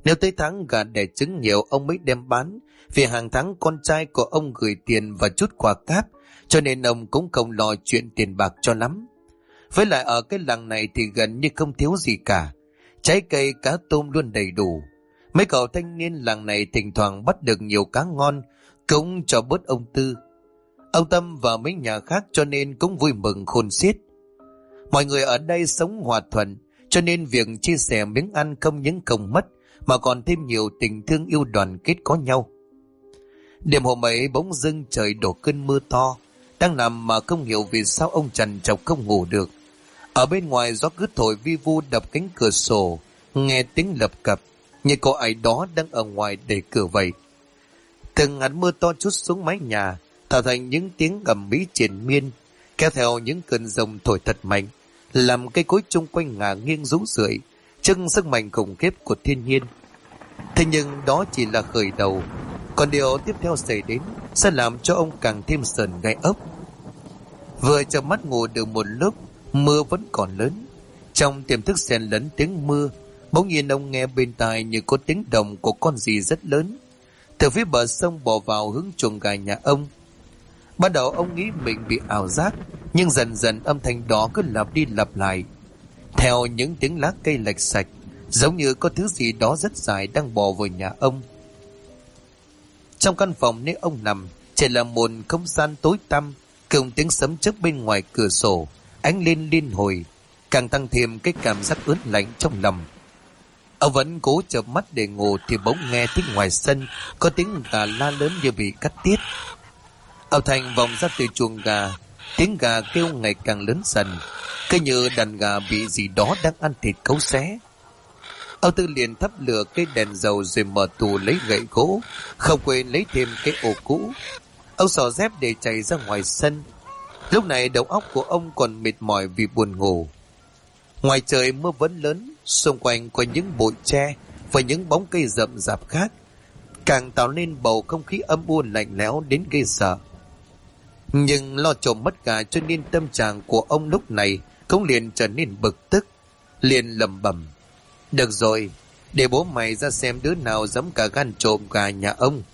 Nếu tới tháng gà đẻ trứng nhiều ông mới đem bán, vì hàng tháng con trai của ông gửi tiền và chút quà cáp, cho nên ông cũng không lo chuyện tiền bạc cho lắm. Với lại ở cái làng này thì gần như không thiếu gì cả, trái cây cá tôm luôn đầy đủ. Mấy cậu thanh niên làng này thỉnh thoảng bắt được nhiều cá ngon, cũng cho bớt ông Tư. Ông Tâm và mấy nhà khác cho nên cũng vui mừng khôn xiết. Mọi người ở đây sống hòa thuận, cho nên việc chia sẻ miếng ăn không những không mất, mà còn thêm nhiều tình thương yêu đoàn kết có nhau. Đêm hôm ấy bỗng dưng trời đổ cơn mưa to, đang nằm mà không hiểu vì sao ông trằn trọc không ngủ được. Ở bên ngoài gió cứ thổi vi vu đập cánh cửa sổ, nghe tiếng lập cập, như có ai đó đang ở ngoài đẩy cửa vậy. Từng hạt mưa to trút xuống mái nhà, tạo thành những tiếng ầm ĩ triền miên, kéo theo những cơn giông thổi thật mạnh, làm cây cối chung quanh ngả nghiêng rũ rượi trước sức mạnh khủng khiếp của thiên nhiên. Thế nhưng đó chỉ là khởi đầu, còn điều tiếp theo xảy đến sẽ làm cho ông càng thêm sờn gai ốc. Vừa chợp mắt ngủ được một lúc, mưa vẫn còn lớn. Trong tiềm thức xen lẫn tiếng mưa, bỗng nhiên ông nghe bên tai như có tiếng động của con gì rất lớn từ phía bờ sông bò vào hướng chuồng gà nhà ông. Ban đầu ông nghĩ mình bị ảo giác, nhưng dần dần âm thanh đó cứ lặp đi lặp lại theo những tiếng lá cây lạch sạch, giống như có thứ gì đó rất dài đang bò vào nhà ông. Trong căn phòng nơi ông nằm chỉ là một không gian tối tăm, cùng tiếng sấm chớp bên ngoài cửa sổ ánh lên liên hồi, càng tăng thêm cái cảm giác ớn lạnh trong lòng. Ông vẫn cố chợp mắt để ngủ thì bỗng nghe tiếng ngoài sân có tiếng gà la lớn như bị cắt tiết. Ông Thành vòng ra từ chuồng gà, tiếng gà kêu ngày càng lớn dần, cứ như đàn gà bị gì đó đang ăn thịt cấu xé. Ông Tư liền thắp lửa cây đèn dầu rồi mở tủ lấy gậy gỗ, không quên lấy thêm cái ổ cũ. Ông xỏ dép để chạy ra ngoài sân. Lúc này đầu óc của ông còn mệt mỏi vì buồn ngủ. Ngoài trời mưa vẫn lớn, xung quanh có những bụi tre và những bóng cây rậm rạp khác, càng tạo nên bầu không khí âm u lạnh lẽo đến ghê sợ. Nhưng lo trộm mất gà cho nên tâm trạng của ông lúc này cũng liền trở nên bực tức, liền lẩm bẩm: được rồi, để bố mày ra xem đứa nào dám cả gan trộm gà nhà ông.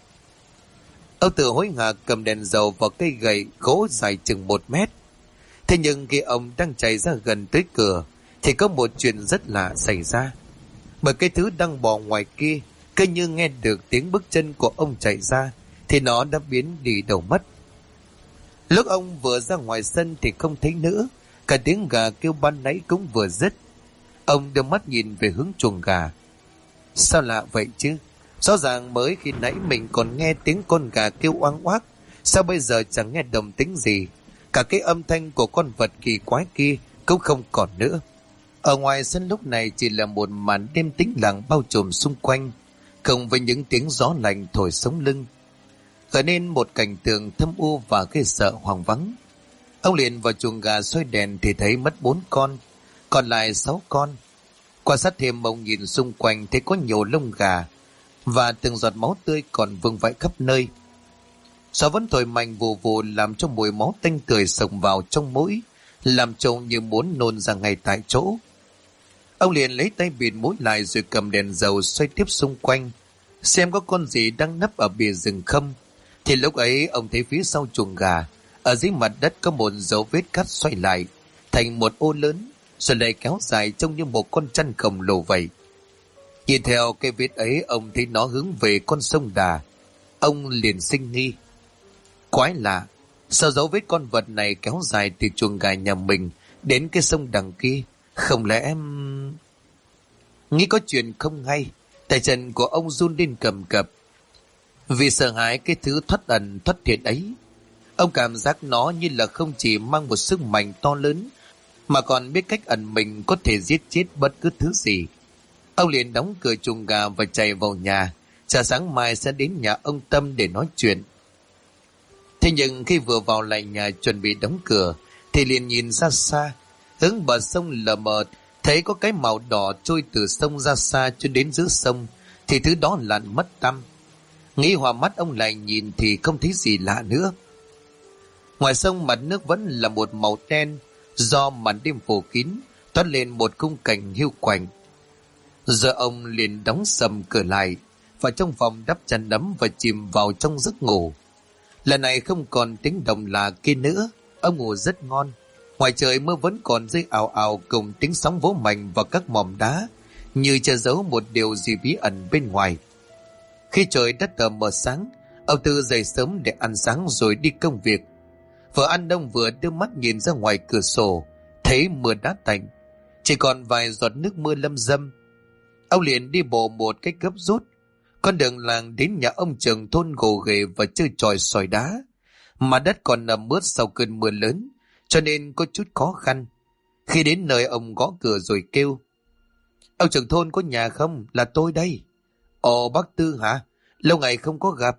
Ông Tự hối hả cầm đèn dầu vào cây gậy gỗ dài chừng 1 mét. Thế nhưng khi ông đang chạy ra gần tới cửa thì có một chuyện rất lạ xảy ra. Bởi cái thứ đang bò ngoài kia, cứ như nghe được tiếng bước chân của ông chạy ra thì nó đã biến đi đâu mất. Lúc ông vừa ra ngoài sân thì không thấy nữa, cả tiếng gà kêu ban nãy cũng vừa dứt. Ông đưa mắt nhìn về hướng chuồng gà. Sao lạ vậy chứ? Rõ ràng mới khi nãy mình còn nghe tiếng con gà kêu oang oác, sao bây giờ chẳng nghe đồng tính gì? Cả cái âm thanh của con vật kỳ quái kia cũng không còn nữa. Ở ngoài sân lúc này chỉ là một màn đêm tĩnh lặng bao trùm xung quanh, cộng với những tiếng gió lạnh thổi sống lưng, gây nên một cảnh tượng thâm u và ghê sợ hoang vắng. Ông liền vào chuồng gà soi đèn thì thấy mất 4 con, còn lại 6 con. Quan sát thêm, ông nhìn xung quanh thấy có nhiều lông gà và từng giọt máu tươi còn vương vãi khắp nơi. Gió vẫn thổi mạnh vù vù làm cho mùi máu tanh tưởi xông vào trong mũi, làm trông như muốn nôn ra ngay tại chỗ. Ông liền lấy tay bịt mũi lại rồi cầm đèn dầu xoay tiếp xung quanh, xem có con gì đang nấp ở bìa rừng không. Thì lúc ấy ông thấy phía sau chuồng gà, ở dưới mặt đất có một dấu vết cắt xoay lại thành một ô lớn, rồi lại kéo dài trông như một con trăn khổng lồ vậy. Nhìn theo cái vết ấy, ông thấy nó hướng về con sông Đà. Ông liền sinh nghi. Quái lạ, sao dấu vết con vật này kéo dài từ chuồng gà nhà mình đến cái sông đằng kia? Không lẽ nghĩ có chuyện không hay, tay chân của ông run lên cầm cập vì sợ hãi cái thứ thoát ẩn thoát hiện ấy. Ông cảm giác nó như là không chỉ mang một sức mạnh to lớn, mà còn biết cách ẩn mình, có thể giết chết bất cứ thứ gì. Ông liền đóng cửa chuồng gà và chạy vào nhà, chờ sáng mai sẽ đến nhà ông Tâm để nói chuyện. Thế nhưng khi vừa vào lại nhà chuẩn bị đóng cửa thì liền nhìn ra xa, hướng bờ sông lờ mờ thấy có cái màu đỏ trôi từ sông ra xa cho đến giữa sông, thì thứ đó lặn mất tăm. Nghĩ hòa mắt, ông lại nhìn thì không thấy gì lạ nữa. Ngoài sông mặt nước vẫn là một màu đen do màn đêm phủ kín, toát lên một khung cảnh hiu quạnh. Giờ ông liền đóng sầm cửa lại, vào trong phòng đắp chăn đấm và chìm vào trong giấc ngủ. Lần này không còn tiếng động lạ kia nữa, ông ngủ rất ngon. Ngoài trời mưa vẫn còn rơi ào ào cùng tiếng sóng vỗ mạnh vào các mỏm đá, như che giấu một điều gì bí ẩn bên ngoài. Khi trời đất tờ mờ sáng, ông Tư dậy sớm để ăn sáng rồi đi công việc. Vợ ăn đông vừa đưa mắt nhìn ra ngoài cửa sổ, thấy mưa đã tạnh, chỉ còn vài giọt nước mưa lâm râm. Ông liền đi bộ một cách gấp rút. Con đường làng đến nhà ông Trường thôn gồ ghề và chơi tròi sỏi đá, mà đất còn nằm mướt sau cơn mưa lớn, cho nên có chút khó khăn. Khi đến nơi, ông gõ cửa rồi kêu: "Ông trưởng thôn có nhà không? Là tôi đây." "Ồ, bác Tư hả? Lâu ngày không có gặp."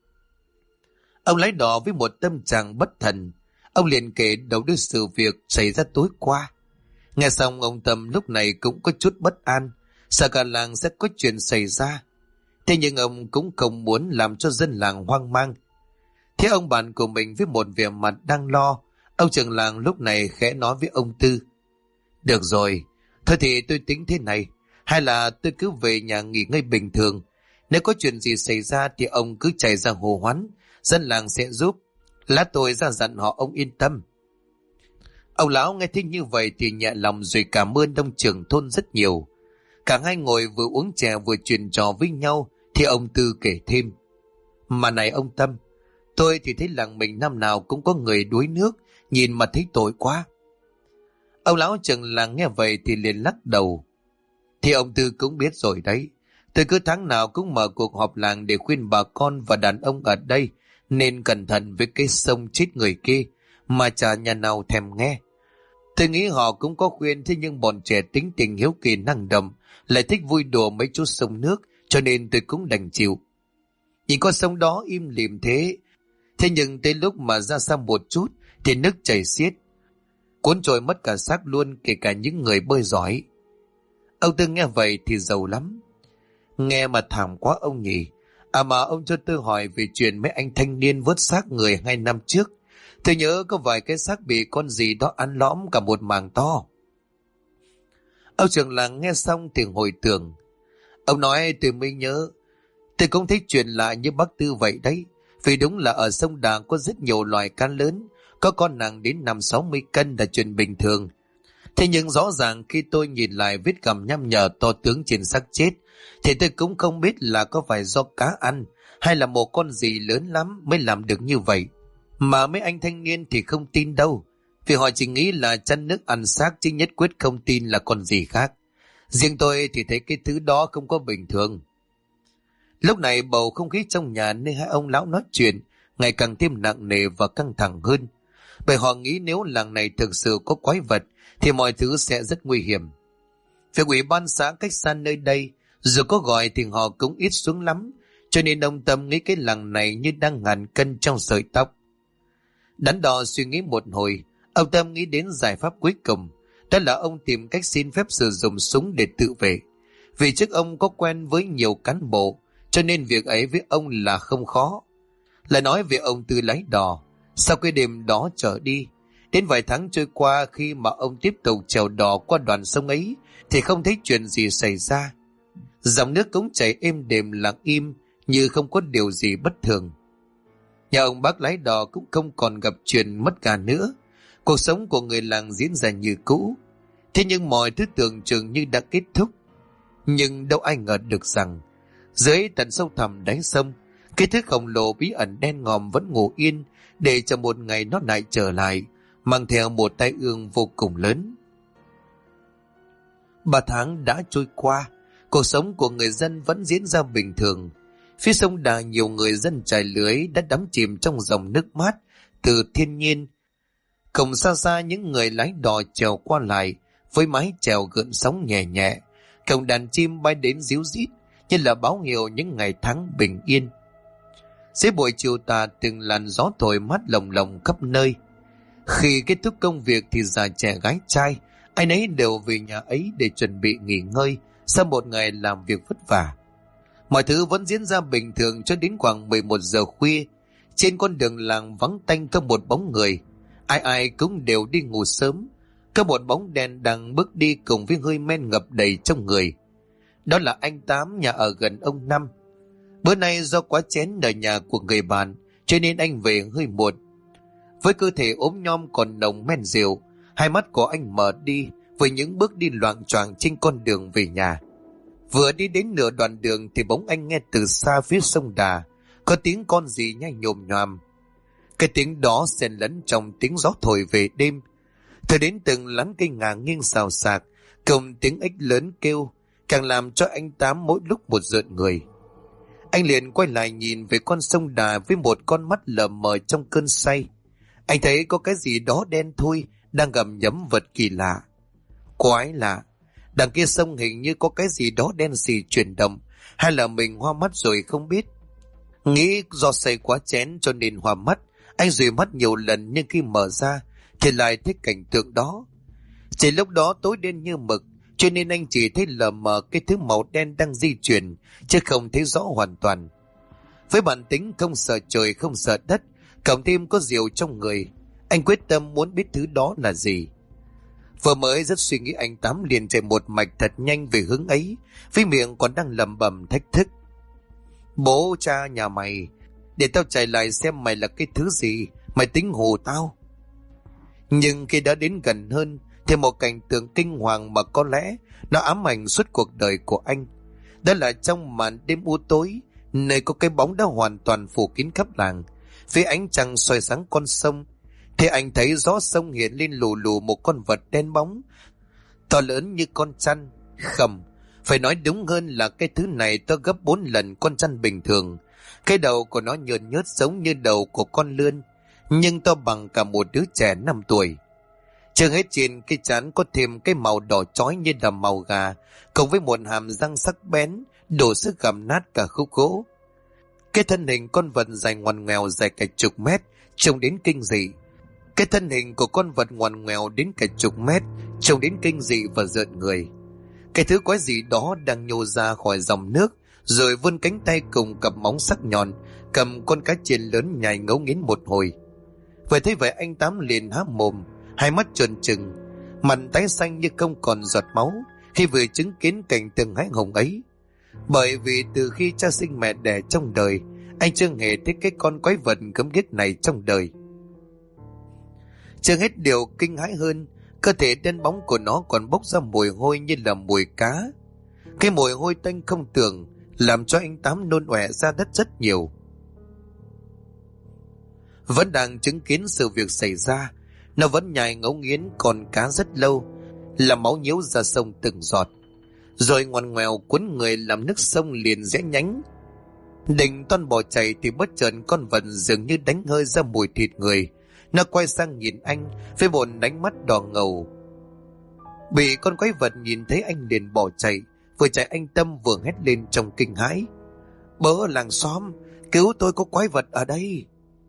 Ông lái đò với một tâm trạng bất thần. Ông liền kể đầu đuôi sự việc xảy ra tối qua. Nghe xong, ông Tâm lúc này cũng có chút bất an, sợ cả làng sẽ có chuyện xảy ra. Thế nhưng ông cũng không muốn làm cho dân làng hoang mang. Thế ông bạn của mình với một vẻ mặt đang lo, ông trưởng làng lúc này khẽ nói với ông Tư: "Được rồi, thôi thì tôi tính thế này, hay là tôi cứ về nhà nghỉ ngơi bình thường. Nếu có chuyện gì xảy ra thì ông cứ chạy ra hô hoán, dân làng sẽ giúp. Lát tôi ra dặn họ, ông yên tâm." Ông lão nghe thấy như vậy thì nhẹ lòng rồi cảm ơn ông trưởng thôn rất nhiều. Cả hai ngồi vừa uống chè vừa chuyện trò với nhau thì ông Tư kể thêm: "Mà này ông Tâm, tôi thì thấy làng mình năm nào cũng có người đuối nước, nhìn mà thấy tội quá." Ông lão trưởng làng nghe vậy thì liền lắc đầu: "Thì ông Tư cũng biết rồi đấy, tôi cứ tháng nào cũng mở cuộc họp làng để khuyên bà con và đàn ông ở đây nên cẩn thận với cái sông chết người kia, mà chả nhà nào thèm nghe. Tôi nghĩ họ cũng có khuyên, thế nhưng bọn trẻ tính tình hiếu kỳ năng động, lại thích vui đùa mấy chỗ sông nước, cho nên tôi cũng đành chịu. Nhìn con sông đó im lìm thế nhưng tới lúc mà ra xa một chút thì nước chảy xiết, cuốn trôi mất cả xác luôn, kể cả những người bơi giỏi." Ông Tư nghe vậy thì giàu lắm: "Nghe mà thảm quá ông nhỉ. À mà ông cho tôi hỏi về chuyện mấy anh thanh niên vớt xác người 2 năm trước. Tôi nhớ có vài cái xác bị con gì đó ăn lõm cả một mảng to." Ông trưởng làng nghe xong thì hồi tưởng. Ông nói: "Tôi mới nhớ, tôi cũng thấy chuyện lạ như bác Tư vậy đấy. Vì đúng là ở sông Đà có rất nhiều loài cá lớn, có con nặng đến 50-60 cân là chuyện bình thường. Thế nhưng rõ ràng khi tôi nhìn lại vết gặm nham nhở to tướng trên xác chết, thì tôi cũng không biết là có phải do cá ăn hay là một con gì lớn lắm mới làm được như vậy. Mà mấy anh thanh niên thì không tin đâu, vì họ chỉ nghĩ là chăn nước ăn xác chứ nhất quyết không tin là con gì khác. Riêng tôi thì thấy cái thứ đó không có bình thường." Lúc này bầu không khí trong nhà nơi hai ông lão nói chuyện ngày càng thêm nặng nề và căng thẳng hơn, bởi họ nghĩ nếu làng này thực sự có quái vật thì mọi thứ sẽ rất nguy hiểm. Việc ủy ban xã cách xa nơi đây, dù có gọi thì họ cũng ít xuống lắm, cho nên ông Tâm nghĩ cái làng này như đang ngàn cân trong sợi tóc. Đắn đo suy nghĩ một hồi, ông Tâm nghĩ đến giải pháp cuối cùng, đó là ông tìm cách xin phép sử dụng súng để tự vệ. Vì trước ông có quen với nhiều cán bộ, cho nên việc ấy với ông là không khó. Lại nói về ông Tư lái đò, sau cái đêm đó trở đi, đến vài tháng trôi qua, khi mà ông tiếp tục chèo đò qua đoạn sông ấy thì không thấy chuyện gì xảy ra. Dòng nước cũng chảy êm đềm lặng im, như không có điều gì bất thường. Nhà ông bác lái đò cũng không còn gặp chuyện mất cả nữa. Cuộc sống của người làng diễn ra như cũ. Thế nhưng mọi thứ tưởng chừng như đã kết thúc. Nhưng đâu ai ngờ được rằng dưới tận sâu thẳm đáy sông, cái thứ khổng lồ bí ẩn đen ngòm vẫn ngủ yên, để cho một ngày nó lại trở lại, mang theo một tai ương vô cùng lớn. 3 tháng đã trôi qua, cuộc sống của người dân vẫn diễn ra bình thường. Phía sông Đà, nhiều người dân trải lưới đã đắm chìm trong dòng nước mát từ thiên nhiên. Cùng xa xa những người lái đò chèo qua lại với mái chèo gợn sóng nhẹ nhẹ, cùng đàn chim bay đến ríu rít như là báo hiệu những ngày tháng bình yên. Dưới buổi chiều tà, từng làn gió thổi mát lồng lộng khắp nơi. Khi kết thúc công việc thì già trẻ gái trai ai nấy đều về nhà ấy để chuẩn bị nghỉ ngơi sau một ngày làm việc vất vả. Mọi thứ vẫn diễn ra bình thường cho đến khoảng 11 giờ khuya. Trên con đường làng vắng tanh có một bóng người. Ai ai cũng đều đi ngủ sớm. Có một bóng đen đang bước đi cùng với hơi men ngập đầy trong người. Đó là anh Tám, nhà ở gần ông Năm. Bữa nay do quá chén ở nhà của người bạn, cho nên anh về hơi muộn. Với cơ thể ốm nhom còn nồng men rượu, hai mắt của anh mở đi với những bước đi loạng choạng trên con đường về nhà. Vừa đi đến nửa đoạn đường thì bỗng anh nghe từ xa phía sông Đà có tiếng con gì nhai nhồm nhoàm. Cái tiếng đó xen lẫn trong tiếng gió thổi về đêm, thổi đến từng lán cây ngả nghiêng xào xạc, cùng tiếng ếch lớn kêu, càng làm cho anh Tám mỗi lúc một rợn người. Anh liền quay lại nhìn về con sông Đà với một con mắt lờ mờ trong cơn say. Anh thấy có cái gì đó đen thui đang gặm nhấm vật kỳ lạ. Quái lạ, đằng kia sông hình như có cái gì đó đen xì chuyển động, hay là mình hoa mắt rồi không biết. Nghĩ do say quá chén cho nên hoa mắt, anh dụi mắt nhiều lần, nhưng khi mở ra thì lại thấy cảnh tượng đó. Chỉ lúc đó tối đen như mực, cho nên anh chỉ thấy lờ mờ cái thứ màu đen đang di chuyển, chứ không thấy rõ hoàn toàn. Với bản tính không sợ trời không sợ đất, cộng thêm có rượu trong người, anh quyết tâm muốn biết thứ đó là gì. Vừa mới rất suy nghĩ, anh Tám liền chạy một mạch thật nhanh về hướng ấy, với miệng còn đang lẩm bẩm thách thức: Bố cha nhà mày, để tao chạy lại xem mày là cái thứ gì, mày tính hù tao. Nhưng khi đã đến gần hơn thì một cảnh tượng kinh hoàng mà có lẽ nó ám ảnh suốt cuộc đời của anh. Đó là trong màn đêm u tối, nơi có cái bóng đã hoàn toàn phủ kín khắp làng, phía ánh trăng soi sáng con sông, thì anh thấy rõ sông hiện lên lù lù một con vật đen bóng, to lớn như con chăn. Không, phải nói đúng hơn là cái thứ này to gấp 4 lần con chăn bình thường. Cái đầu của nó nhợt nhớt giống như đầu của con lươn, nhưng to bằng cả một đứa trẻ 5 tuổi. Chưa hết, trên cái trán có thêm cái màu đỏ chói như là màu gà, cộng với một hàm răng sắc bén đủ sức gặm nát cả khúc gỗ. Cái thân hình con vật dài ngoằn ngoèo, dài cả chục mét, trông đến kinh dị. Cái thân hình của con vật ngoằn ngoèo đến cả chục mét, trông đến kinh dị và rợn người. Cái thứ quái dị đó đang nhô ra khỏi dòng nước, rồi vươn cánh tay cùng cặp móng sắc nhọn cầm con cá chiên lớn nhai ngấu nghiến một hồi. Vừa thấy vậy, anh Tám liền há mồm, hai mắt trợn trừng, mặt tái xanh như không còn giọt máu khi vừa chứng kiến cảnh tượng hãi hùng ấy. Bởi vì từ khi cha sinh mẹ đẻ trong đời, anh chưa hề thấy cái con quái vật gớm ghiếc này trong đời. Chưa hết, điều kinh hãi hơn, cơ thể đen bóng của nó còn bốc ra mùi hôi như là mùi cá. Cái mùi hôi tanh không tưởng làm cho anh Tám nôn ọe ra đất rất nhiều. Vẫn đang chứng kiến sự việc xảy ra, nó vẫn nhai ngấu nghiến con cá rất lâu, làm máu nhiễu ra sông từng giọt, rồi ngoằn ngoèo cuốn người làm nước sông liền rẽ nhánh. Định toan bỏ chạy thì bất chợt con vật dường như đánh hơi ra mùi thịt người. Nó quay sang nhìn anh với một ánh mắt đỏ ngầu. Bị con quái vật nhìn thấy anh liền bỏ chạy. Vừa chạy anh Tâm vừa hét lên trong kinh hãi: Bớ làng xóm, cứu tôi, có quái vật ở đây.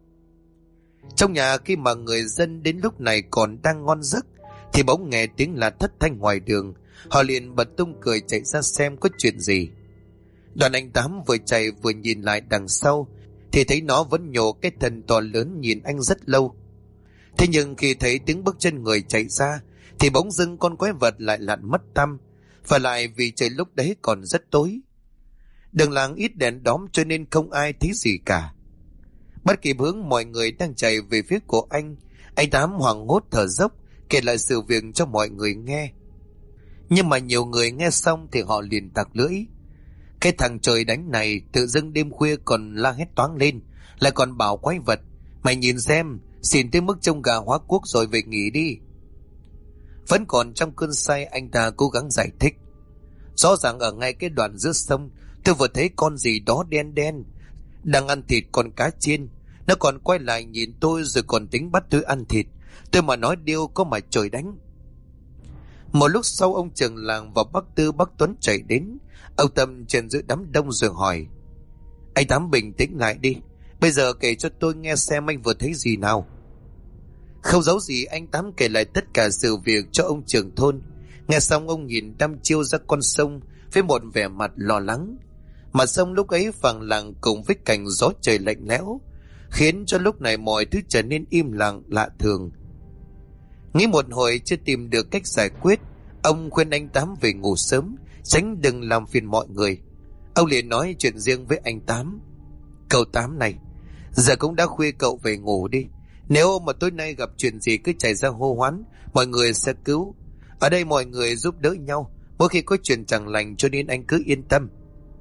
Trong nhà, khi mà người dân đến lúc này còn đang ngon giấc, thì bỗng nghe tiếng la thất thanh ngoài đường. Họ liền bật tung cười chạy ra xem có chuyện gì. Đoàn anh Tám vừa chạy vừa nhìn lại đằng sau thì thấy nó vẫn nhổ cái thân to lớn nhìn anh rất lâu. Thế nhưng khi thấy tiếng bước chân người chạy ra thì bỗng dưng con quái vật lại lặn mất tăm, và lại vì trời lúc đấy còn rất tối. Đường làng ít đèn đóm cho nên không ai thấy gì cả. Bắt kịp hướng mọi người đang chạy về phía của anh Tám hoảng hốt thở dốc kể lại sự việc cho mọi người nghe. Nhưng mà nhiều người nghe xong thì họ liền tặc lưỡi: Cái thằng trời đánh này tự dưng đêm khuya còn la hét toáng lên, lại còn bảo quái vật. Mày nhìn xem, xỉn tới mức trông gà hóa quốc rồi, về nghỉ đi. Vẫn còn trong cơn say, anh ta cố gắng giải thích: Rõ ràng ở ngay cái đoạn giữa sông, tôi vừa thấy con gì đó đen đen đang ăn thịt con cá chiên. Nó còn quay lại nhìn tôi rồi còn tính bắt tôi ăn thịt. Tôi mà nói điêu có mà trời đánh. Một lúc sau, ông trưởng làng và bác Tư, bác Tuấn chạy đến. Ông Tâm trên giữa đám đông rồi hỏi: Anh Tám bình tĩnh lại đi, bây giờ kể cho tôi nghe xem anh vừa thấy gì nào. Không giấu gì, anh Tám kể lại tất cả sự việc cho ông trưởng thôn. Nghe xong, ông nhìn đăm chiêu ra con sông với một vẻ mặt lo lắng. Mà sông lúc ấy phẳng lặng cùng với cảnh gió trời lạnh lẽo, khiến cho lúc này mọi thứ trở nên im lặng lạ thường. Nghĩ một hồi chưa tìm được cách giải quyết, ông khuyên anh Tám về ngủ sớm, tránh đừng làm phiền mọi người. Ông liền nói chuyện riêng với anh Tám. Cậu Tám này, giờ cũng đã khuya, cậu về ngủ đi. Nếu mà tối nay gặp chuyện gì cứ chạy ra hô hoán, mọi người sẽ cứu. Ở đây mọi người giúp đỡ nhau, mỗi khi có chuyện chẳng lành, cho nên anh cứ yên tâm.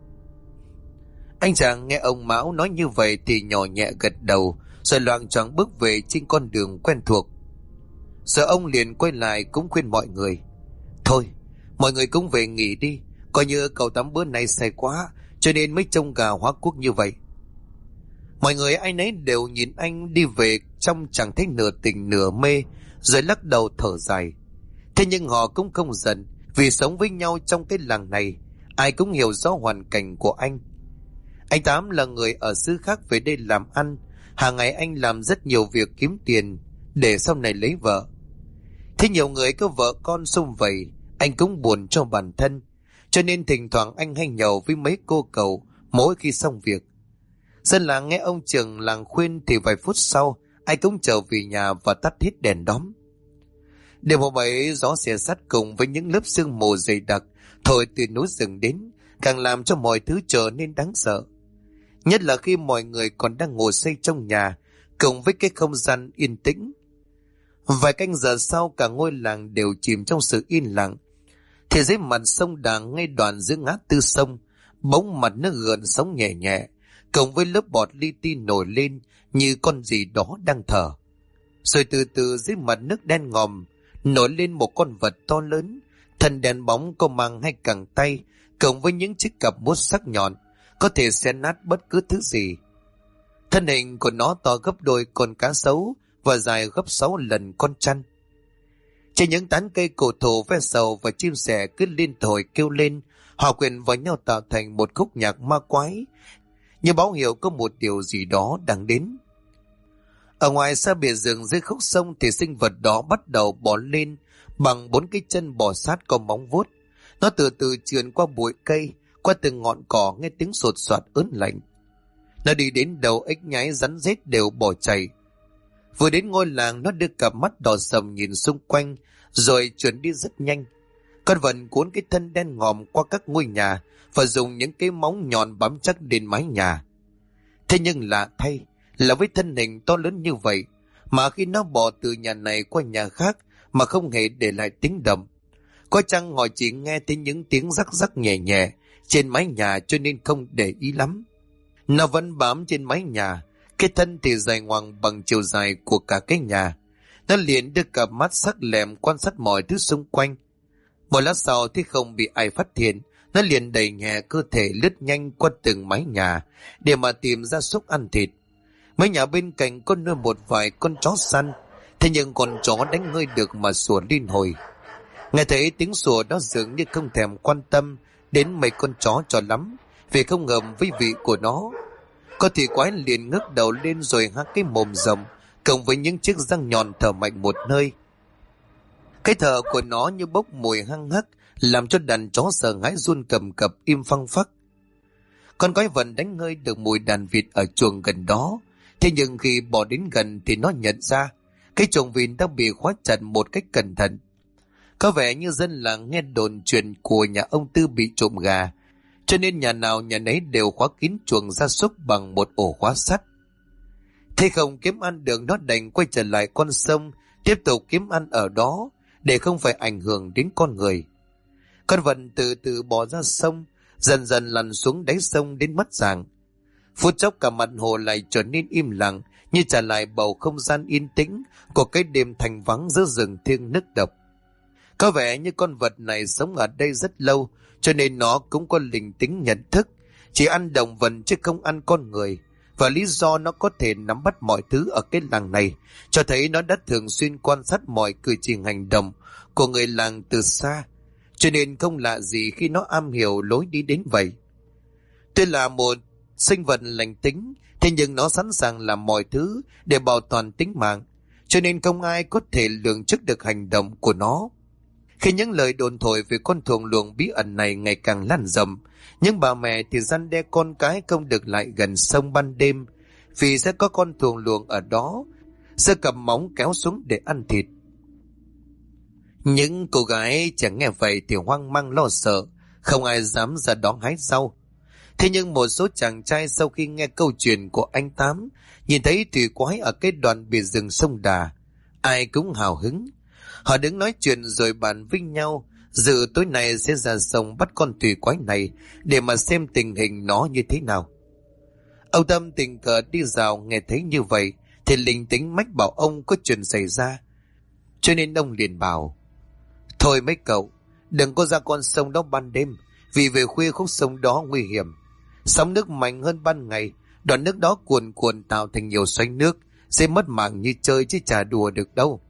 Anh chàng nghe ông Mão nói như vậy thì nhỏ nhẹ gật đầu, rồi loạng choạng bước về trên con đường quen thuộc. Giờ ông liền quay lại cũng khuyên mọi người. Thôi, mọi người cũng về nghỉ đi, coi như cậu Tám bữa nay say quá, cho nên mới trông gà hóa quốc như vậy. Mọi người ai nấy đều nhìn anh đi về trong chẳng thấy nửa tình nửa mê, rồi lắc đầu thở dài. Thế nhưng họ cũng không giận, vì sống với nhau trong cái làng này, ai cũng hiểu rõ hoàn cảnh của anh. Anh Tám là người ở xứ khác về đây làm ăn, hàng ngày anh làm rất nhiều việc kiếm tiền để sau này lấy vợ. Thế nhiều người có vợ con xung vầy, anh cũng buồn cho bản thân, cho nên thỉnh thoảng anh hay nhậu với mấy cô cậu mỗi khi xong việc. Dân làng nghe ông trưởng làng khuyên thì vài phút sau ai cũng trở về nhà và tắt hết đèn đóm. Đêm hôm ấy, gió xẻ sắt cùng với những lớp sương mù dày đặc thổi từ núi rừng đến, càng làm cho mọi thứ trở nên đáng sợ. Nhất là khi mọi người còn đang ngồi say trong nhà, cùng với cái không gian yên tĩnh. Vài canh giờ sau, cả ngôi làng đều chìm trong sự yên lặng. Thì dưới mặt sông Đà, ngay đoạn giữa ngã tư sông, bỗng mặt nước gợn sóng nhẹ nhẹ, cùng với lớp bọt li ti nổi lên như con gì đó đang thở. Rồi từ từ dưới mặt nước đen ngòm nổi lên một con vật to lớn, thân đen bóng, có mang hai cẳng tay, cùng với những chiếc cặp mốt sắc nhọn, có thể xé nát bất cứ thứ gì. Thân hình của nó to gấp đôi con cá sấu và dài gấp 6 lần con trăn. Trên những tán cây cổ thụ, ve sầu và chim sẻ cứ liên thổi kêu lên, hòa quyện vào nhau tạo thành một khúc nhạc ma quái, như báo hiệu có một điều gì đó đang đến. Ở ngoài xa bìa rừng dưới khúc sông thì sinh vật đó bắt đầu bò lên bằng 4 cái chân bò sát có móng vuốt. Nó từ từ trườn qua bụi cây, qua từng ngọn cỏ, nghe tiếng sột soạt ớn lạnh. Nó đi đến đầu ếch nhái rắn rết đều bỏ chạy. Vừa đến ngôi làng, nó đưa cặp mắt đỏ sầm nhìn xung quanh, rồi trườn đi rất nhanh. Con vật cuốn cái thân đen ngòm qua các ngôi nhà và dùng những cái móng nhọn bám chắc lên mái nhà. Thế nhưng lạ thay là với thân hình to lớn như vậy, mà khi nó bò từ nhà này qua nhà khác mà không hề để lại tiếng động. Có chăng họ chỉ nghe thấy những tiếng rắc rắc nhẹ nhẹ trên mái nhà cho nên không để ý lắm. Nó vẫn bám trên mái nhà, cái thân thì dài ngoằng bằng chiều dài của cả cái nhà. Nó liền đưa cặp mắt sắc lẹm quan sát mọi thứ xung quanh. Một lát sau thì không bị ai phát hiện, nó liền đẩy nhẹ cơ thể lướt nhanh qua từng mái nhà để mà tìm gia súc ăn thịt. Mấy nhà bên cạnh có nuôi một vài con chó săn, thế nhưng con chó đánh hơi được mà sủa liên hồi. Nghe thấy tiếng sủa đó dường như không thèm quan tâm đến mấy con chó cho lắm, vì không hợp với vị của nó. Con thì quái liền ngước đầu lên rồi há cái mồm rộng, cộng với những chiếc răng nhọn thở mạnh một hơi. Cái thở của nó như bốc mùi hăng hắc, làm cho đàn chó sợ hãi run cầm cập im phăng phắc. Con quái vật đánh hơi được mùi đàn vịt ở chuồng gần đó, thế nhưng khi bỏ đến gần thì nó nhận ra cái chuồng vịt đã bị khóa chặt một cách cẩn thận. Có vẻ như dân làng nghe đồn chuyện của nhà ông Tư bị trộm gà, cho nên nhà nào nhà nấy đều khóa kín chuồng gia súc bằng một ổ khóa sắt. Thế không kiếm ăn được, nó đành quay trở lại con sông, tiếp tục kiếm ăn ở đó để không phải ảnh hưởng đến con người. Con vật từ từ bò ra sông, dần dần lặn xuống đáy sông đến mất dạng. Phút chốc cả mặt hồ lại trở nên im lặng, như trả lại bầu không gian yên tĩnh của cái đêm thành vắng giữa rừng thiêng nức độc. Có vẻ như con vật này sống ở đây rất lâu, cho nên nó cũng có linh tính nhận thức, chỉ ăn động vật chứ không ăn con người. Và lý do nó có thể nắm bắt mọi thứ ở cái làng này cho thấy nó đã thường xuyên quan sát mọi cử chỉ hành động của người làng từ xa, cho nên không lạ gì khi nó am hiểu lối đi đến vậy. Tuy là một sinh vật lành tính, thế nhưng nó sẵn sàng làm mọi thứ để bảo toàn tính mạng, cho nên không ai có thể lường trước được hành động của nó. Khi những lời đồn thổi về con thuồng luồng bí ẩn này ngày càng lan rộng, những bà mẹ thì răn đe con cái không được lại gần sông ban đêm, vì sẽ có con thuồng luồng ở đó, sẽ cầm móng kéo xuống để ăn thịt. Những cô gái chẳng nghe vậy thì hoang mang lo sợ, không ai dám ra đó hái rau. Thế nhưng một số chàng trai sau khi nghe câu chuyện của anh Tám, nhìn thấy thủy quái ở cái đoạn bìa rừng sông Đà, ai cũng hào hứng. Họ đứng nói chuyện rồi bàn với nhau, dự tối nay sẽ ra sông bắt con thủy quái này để mà xem tình hình nó như thế nào. Ông Tâm tình cờ đi rào nghe thấy như vậy thì linh tính mách bảo ông có chuyện xảy ra, cho nên ông liền bảo: thôi mấy cậu, đừng có ra con sông đó ban đêm, vì về khuya khúc sông đó nguy hiểm. Sóng nước mạnh hơn ban ngày, đoạn nước đó cuồn cuộn tạo thành nhiều xoáy nước, sẽ mất mạng như chơi chứ chả đùa được đâu.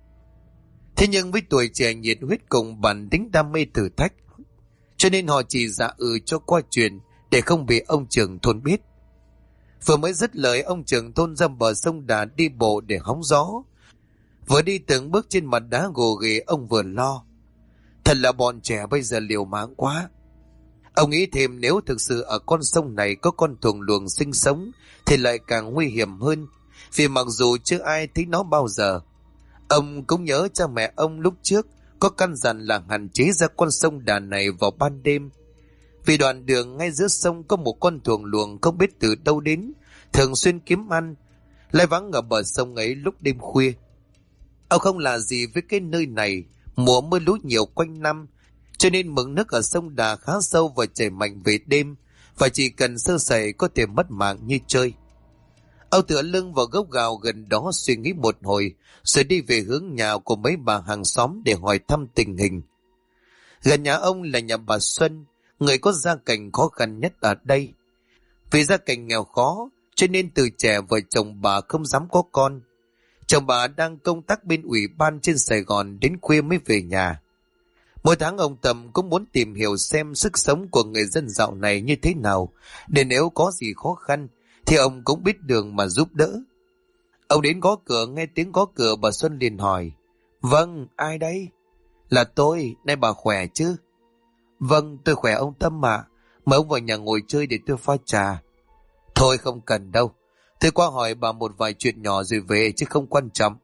Thế nhưng với tuổi trẻ nhiệt huyết cùng bản tính đam mê thử thách, cho nên họ chỉ dạ cho qua chuyện để không bị ông trưởng thôn biết. Vừa mới dứt lời, ông trưởng thôn ra bờ sông Đà đi bộ để hóng gió. Vừa đi từng bước trên mặt đá gồ ghề, ông vừa lo: thật là bọn trẻ bây giờ liều mạng quá. Ông nghĩ thêm nếu thực sự ở con sông này có con thuồng luồng sinh sống thì lại càng nguy hiểm hơn, vì mặc dù chưa ai thấy nó bao giờ. Ông cũng nhớ cha mẹ ông lúc trước có căn dặn là hạn chế ra con sông Đà này vào ban đêm, vì đoạn đường ngay giữa sông có một con thuồng luồng không biết từ đâu đến, thường xuyên kiếm ăn, lai vắng ở bờ sông ấy lúc đêm khuya. Ông không là gì với cái nơi này, mùa mưa lũ nhiều quanh năm, cho nên mực nước ở sông Đà khá sâu và chảy mạnh về đêm, và chỉ cần sơ sẩy có thể mất mạng như chơi. Ông tựa lưng vào gốc gào gần đó suy nghĩ một hồi, rồi đi về hướng nhà của mấy bà hàng xóm để hỏi thăm tình hình. Gần nhà ông là nhà bà Xuân, người có gia cảnh khó khăn nhất ở đây. Vì gia cảnh nghèo khó, cho nên từ trẻ vợ chồng bà không dám có con. Chồng bà đang công tác bên ủy ban trên Sài Gòn, đến khuya mới về nhà. Mỗi tháng ông Tâm cũng muốn tìm hiểu xem sức sống của người dân dạo này như thế nào, để nếu có gì khó khăn thì ông cũng biết đường mà giúp đỡ. Ông đến gõ cửa, nghe tiếng gõ cửa, bà Xuân liền hỏi: vâng, ai đây? Là tôi, nay bà khỏe chứ? Vâng, tôi khỏe ông Tâm ạ. Mời ông vào nhà ngồi chơi để tôi pha trà. Thôi không cần đâu, tôi qua hỏi bà một vài chuyện nhỏ rồi về chứ không quan trọng.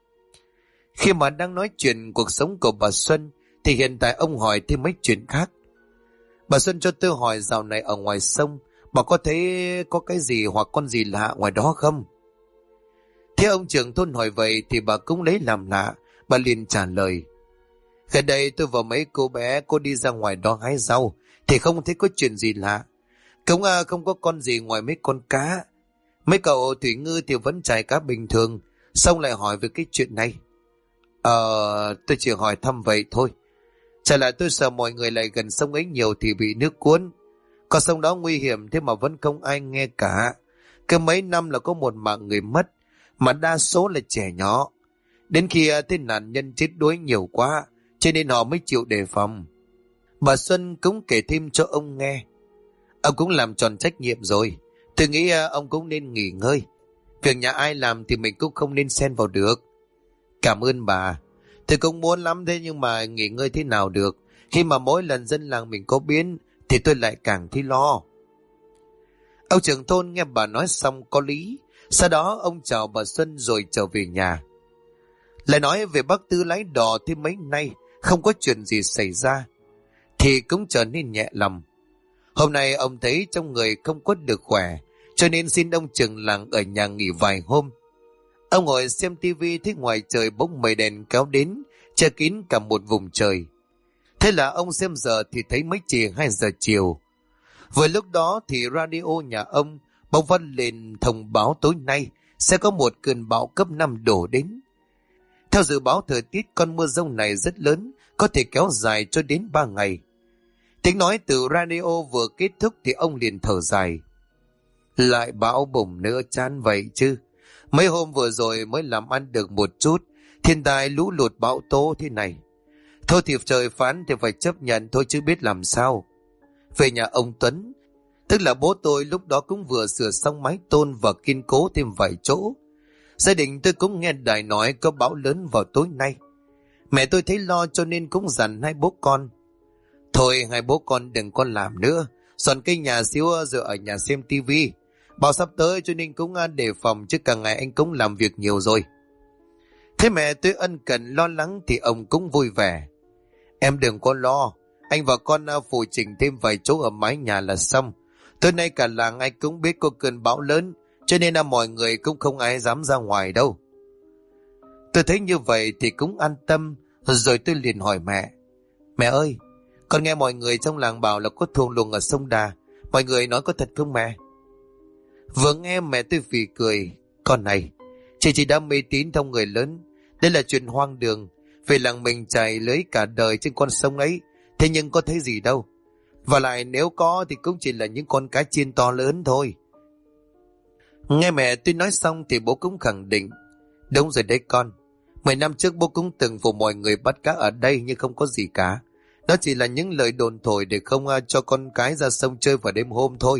Khi mà đang nói chuyện cuộc sống của bà Xuân thì hiện tại ông hỏi thêm mấy chuyện khác. Bà Xuân cho tôi hỏi dạo này ở ngoài sông, bà có thấy có cái gì hoặc con gì lạ ngoài đó không? Thế ông trưởng thôn hỏi vậy thì bà cũng lấy làm lạ, bà liền trả lời: gần đây tôi và mấy cô bé cô đi ra ngoài đó hái rau thì không thấy có chuyện gì lạ. Cũng không có con gì ngoài mấy con cá. Mấy cậu thủy ngư thì vẫn chài cá bình thường, xong lại hỏi về cái chuyện này. Tôi chỉ hỏi thăm vậy thôi. Chả lại tôi sợ mọi người lại gần sông ấy nhiều thì bị nước cuốn. Con sông đó nguy hiểm thế mà vẫn không ai nghe cả. Cứ mấy năm là có một mạng người mất, mà đa số là trẻ nhỏ. Đến khi thấy nạn nhân chết đuối nhiều quá, cho nên họ mới chịu đề phòng. Bà Xuân cũng kể thêm cho ông nghe. Ông cũng làm tròn trách nhiệm rồi. Tôi nghĩ ông cũng nên nghỉ ngơi. Việc nhà ai làm thì mình cũng không nên xen vào được. Cảm ơn bà. Tôi cũng muốn lắm thế nhưng mà nghỉ ngơi thế nào được. Khi mà mỗi lần dân làng mình có biến thì tôi lại càng thấy lo. Ông trưởng thôn nghe bà nói xong có lý. Sau đó ông chào bà Xuân rồi trở về nhà. Lại nói về bác Tư lái đò thêm mấy nay không có chuyện gì xảy ra thì cũng trở nên nhẹ lòng. Hôm nay ông thấy trong người không có được khỏe, cho nên xin ông trưởng làng ở nhà nghỉ vài hôm. Ông ngồi xem tivi thấy ngoài trời bỗng mây đèn kéo đến, che kín cả một vùng trời. Thế là ông xem giờ thì thấy mới chỉ 2 giờ chiều. Vừa lúc đó thì radio nhà ông bỗng vang lên thông báo tối nay sẽ có một cơn bão cấp 5 đổ đến. Theo dự báo thời tiết, con mưa dông này rất lớn, có thể kéo dài cho đến 3 ngày. Tiếng nói từ radio vừa kết thúc thì ông liền thở dài. Lại bão bùng nữa, chán vậy chứ. Mấy hôm vừa rồi mới làm ăn được một chút, thiên tai lũ lụt bão tố thế này. Thôi thì trời phán thì phải chấp nhận thôi chứ biết làm sao. Về nhà ông Tuấn, tức là bố tôi, lúc đó cũng vừa sửa xong mái tôn và kiên cố thêm vài chỗ. Gia đình tôi cũng nghe đài nói có bão lớn vào tối nay. Mẹ tôi thấy lo cho nên cũng dặn 2 bố con: thôi 2 bố con đừng có làm nữa, dọn cái nhà xíu rồi ở nhà xem tivi. Bão sắp tới cho nên cũng đề phòng, chứ cả ngày anh cũng làm việc nhiều rồi. Thế mẹ tôi ân cần lo lắng thì ông cũng vui vẻ: em đừng có lo, Anh và con phụ chỉnh thêm vài chỗ ở mái nhà là xong. Tối nay cả làng ai cũng biết có cơn bão lớn, cho nên mọi người cũng không ai dám ra ngoài đâu. Tôi thấy như vậy thì cũng an tâm, rồi tôi liền hỏi mẹ. Mẹ ơi, con nghe mọi người trong làng bảo là có thung lũng ở sông Đà. Mọi người nói có thật không mẹ? Vừa nghe mẹ tôi phì cười. Con này, chị chỉ đã mê tín theo người lớn. Đây là chuyện hoang đường. Về làng mình chài lưới cả đời trên con sông ấy, thế nhưng có thấy gì đâu. Và lại nếu có thì cũng chỉ là những con cá chiên to lớn thôi. Nghe mẹ tôi nói xong thì bố cũng khẳng định. Đúng rồi đấy con. 10 năm trước bố cũng từng phụ mọi người bắt cá ở đây nhưng không có gì cả. Đó chỉ là những lời đồn thổi để không cho con cái ra sông chơi vào đêm hôm thôi.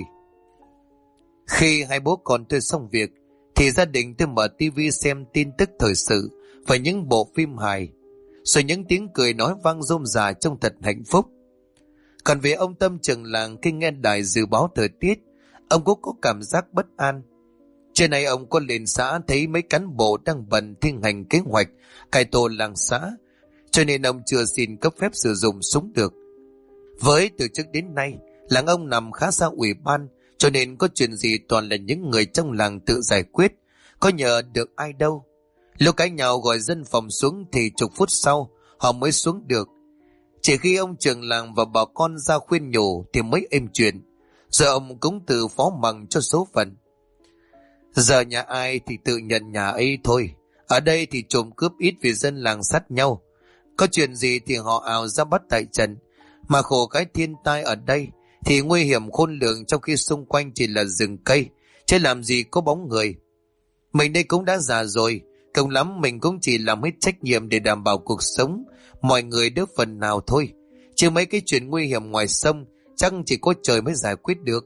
Khi hai bố con tôi xong việc thì gia đình tôi mở tivi xem tin tức thời sự và những bộ phim hài. Rồi những tiếng cười nói vang rôm rả trông thật hạnh phúc. Còn về ông Tâm trưởng làng, khi nghe đài dự báo thời tiết, ông cũng có cảm giác bất an. Trưa nay ông có lên xã thấy mấy cán bộ đang bận thi hành kế hoạch cải tổ làng xã, cho nên ông chưa xin cấp phép sử dụng súng được. Với từ trước đến nay, làng ông nằm khá xa ủy ban, cho nên có chuyện gì toàn là những người trong làng tự giải quyết, có nhờ được ai đâu. Lúc cãi nhau gọi dân phòng xuống thì chục phút sau họ mới xuống được. Chỉ khi ông trưởng làng và bà con ra khuyên nhủ thì mới êm chuyện. Giờ ông cũng tự phó mặc cho số phận. Giờ nhà ai thì tự nhận nhà ấy thôi. Ở đây thì trộm cướp ít vì dân làng sát nhau. Có chuyện gì thì họ ào ra bắt tại trận. Mà khổ cái thiên tai ở đây thì nguy hiểm khôn lường, trong khi xung quanh chỉ là rừng cây, chứ làm gì có bóng người. Mình đây cũng đã già rồi, cùng lắm mình cũng chỉ làm hết trách nhiệm để đảm bảo cuộc sống mọi người đỡ phần nào thôi. Chứ mấy cái chuyện nguy hiểm ngoài sông chắc chỉ có trời mới giải quyết được.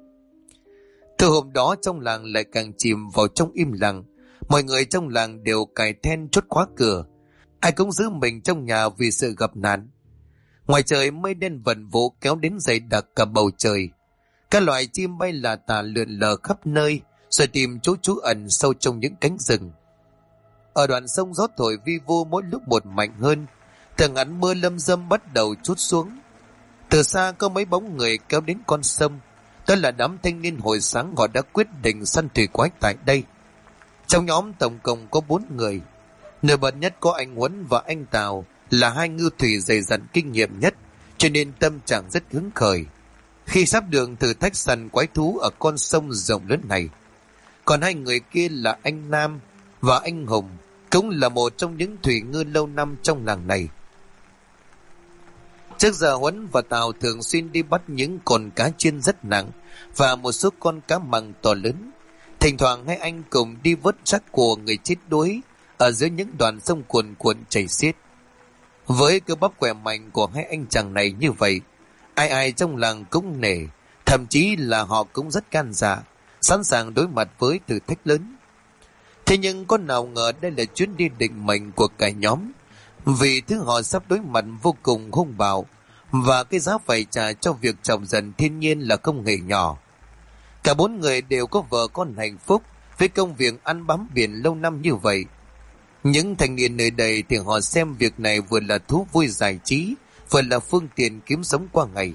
Từ hôm đó trong làng lại càng chìm vào trong im lặng. Mọi người trong làng đều cài then chốt khóa cửa. Ai cũng giữ mình trong nhà vì sự gặp nạn. Ngoài trời mây đen vần vũ kéo đến dày đặc cả bầu trời. Các loài chim bay lả tả lượn lờ khắp nơi, rồi tìm chỗ trú ẩn sâu trong những cánh rừng. Ở đoạn sông gió thổi vi vu mỗi lúc một mạnh hơn. Từng ngắn mưa lâm dâm bắt đầu trút xuống. Từ xa có mấy bóng người kéo đến con sông. Đó là đám thanh niên hồi sáng họ đã quyết định săn thủy quái tại đây. Trong nhóm tổng cộng có 4 người. Nổi bật nhất có anh Huấn và anh Tào, là hai ngư thủy dày dặn kinh nghiệm nhất, cho nên tâm trạng rất hứng khởi khi sắp đường thử thách săn quái thú ở con sông rộng lớn này. Còn hai người kia là anh Nam và anh Hùng, cũng là một trong những thủy ngư lâu năm trong làng này. Trước giờ Huấn và Tào thường xuyên đi bắt những con cá chiên rất nặng và một số con cá mằng to lớn. Thỉnh thoảng hai anh cùng đi vớt xác của người chết đuối ở dưới những đoạn sông cuồn cuộn chảy xiết. Với cơ bắp khỏe mạnh của hai anh chàng này như vậy, ai ai trong làng cũng nể, thậm chí là họ cũng rất can dạ, sẵn sàng đối mặt với thử thách lớn. Thế nhưng có nào ngờ đây là chuyến đi định mệnh của cả nhóm, vì thứ họ sắp đối mặt vô cùng hung bạo, và cái giá phải trả cho việc chồng dần thiên nhiên là không hề nhỏ. Cả 4 người đều có vợ con hạnh phúc với công việc ăn bám biển lâu năm như vậy. Những thanh niên nơi đây thì họ xem việc này vừa là thú vui giải trí, vừa là phương tiện kiếm sống qua ngày.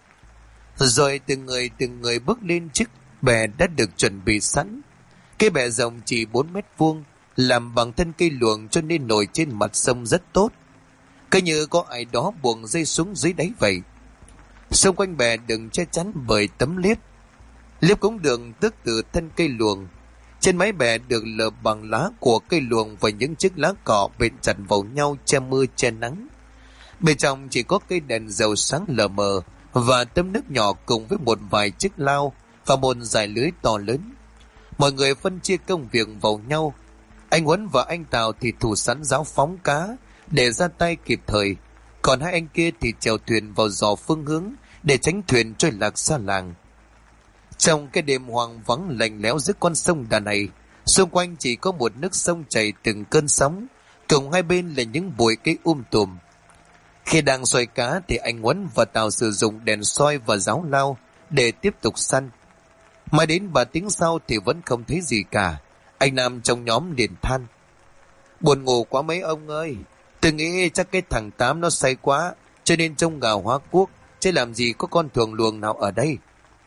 Rồi từng người bước lên chiếc bè đã được chuẩn bị sẵn. Cái bè rộng chỉ 4 mét vuông, làm bằng thân cây luồng cho nên nổi trên mặt sông rất tốt. Cứ như có ai đó buông dây xuống dưới đáy vậy. Xung quanh bè đừng che chắn bởi tấm liếp. Liếp cũng được tước từ thân cây luồng. Trên mái bè được lợp bằng lá của cây luồng và những chiếc lá cọ bện chặt vào nhau che mưa che nắng. Bên trong chỉ có cây đèn dầu sáng lờ mờ và tấm nước nhỏ cùng với một vài chiếc lao và một dải lưới to lớn. Mọi người phân chia công việc vào nhau. Anh Huấn và anh Tào thì thủ sẵn giáo phóng cá để ra tay kịp thời, còn hai anh kia thì chèo thuyền vào dò phương hướng để tránh thuyền trôi lạc xa làng. Trong cái đêm hoang vắng lạnh lẽo giữa con sông Đà này, xung quanh chỉ có một nước sông chảy từng cơn sóng, cùng hai bên là những bụi cây tùm. Khi đang xoay cá thì anh Huấn và Tào sử dụng đèn soi và giáo lao để tiếp tục săn. Mà đến 3 tiếng sau thì vẫn không thấy gì cả. Anh Nam trong nhóm liền than: "Buồn ngủ quá mấy ông ơi, tôi nghĩ chắc cái thằng Tám nó say quá, cho nên trông gà hóa quốc, chứ làm gì có con thuồng luồng nào ở đây.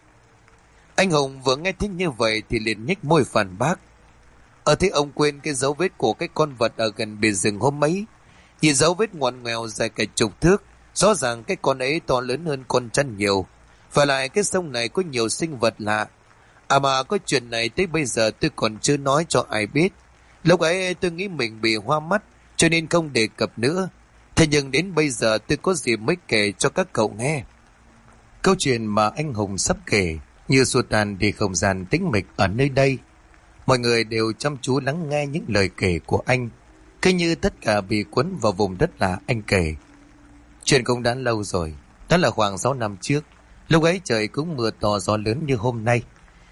Anh Hùng vừa nghe thích như vậy thì liền nhếch môi phản bác. Thế ông quên cái dấu vết của cái con vật ở gần bìa rừng hôm ấy. Nhìn dấu vết ngoằn ngoèo dài cả chục thước, rõ ràng cái con ấy to lớn hơn con chăn nhiều. Và lại cái sông này có nhiều sinh vật lạ. Mà có chuyện này tới bây giờ tôi còn chưa nói cho ai biết. Lúc ấy tôi nghĩ mình bị hoa mắt, cho nên không đề cập nữa. Thế nhưng đến bây giờ tôi có gì mới kể cho các cậu nghe. Câu chuyện mà anh Hùng sắp kể như xua tan đi không gian tĩnh mịch ở nơi đây. Mọi người đều chăm chú lắng nghe những lời kể của anh, cứ như tất cả bị cuốn vào vùng đất lạ anh kể. Chuyện cũng đã lâu rồi, đó là khoảng 6 năm trước. Lúc ấy trời cũng mưa to gió lớn như hôm nay.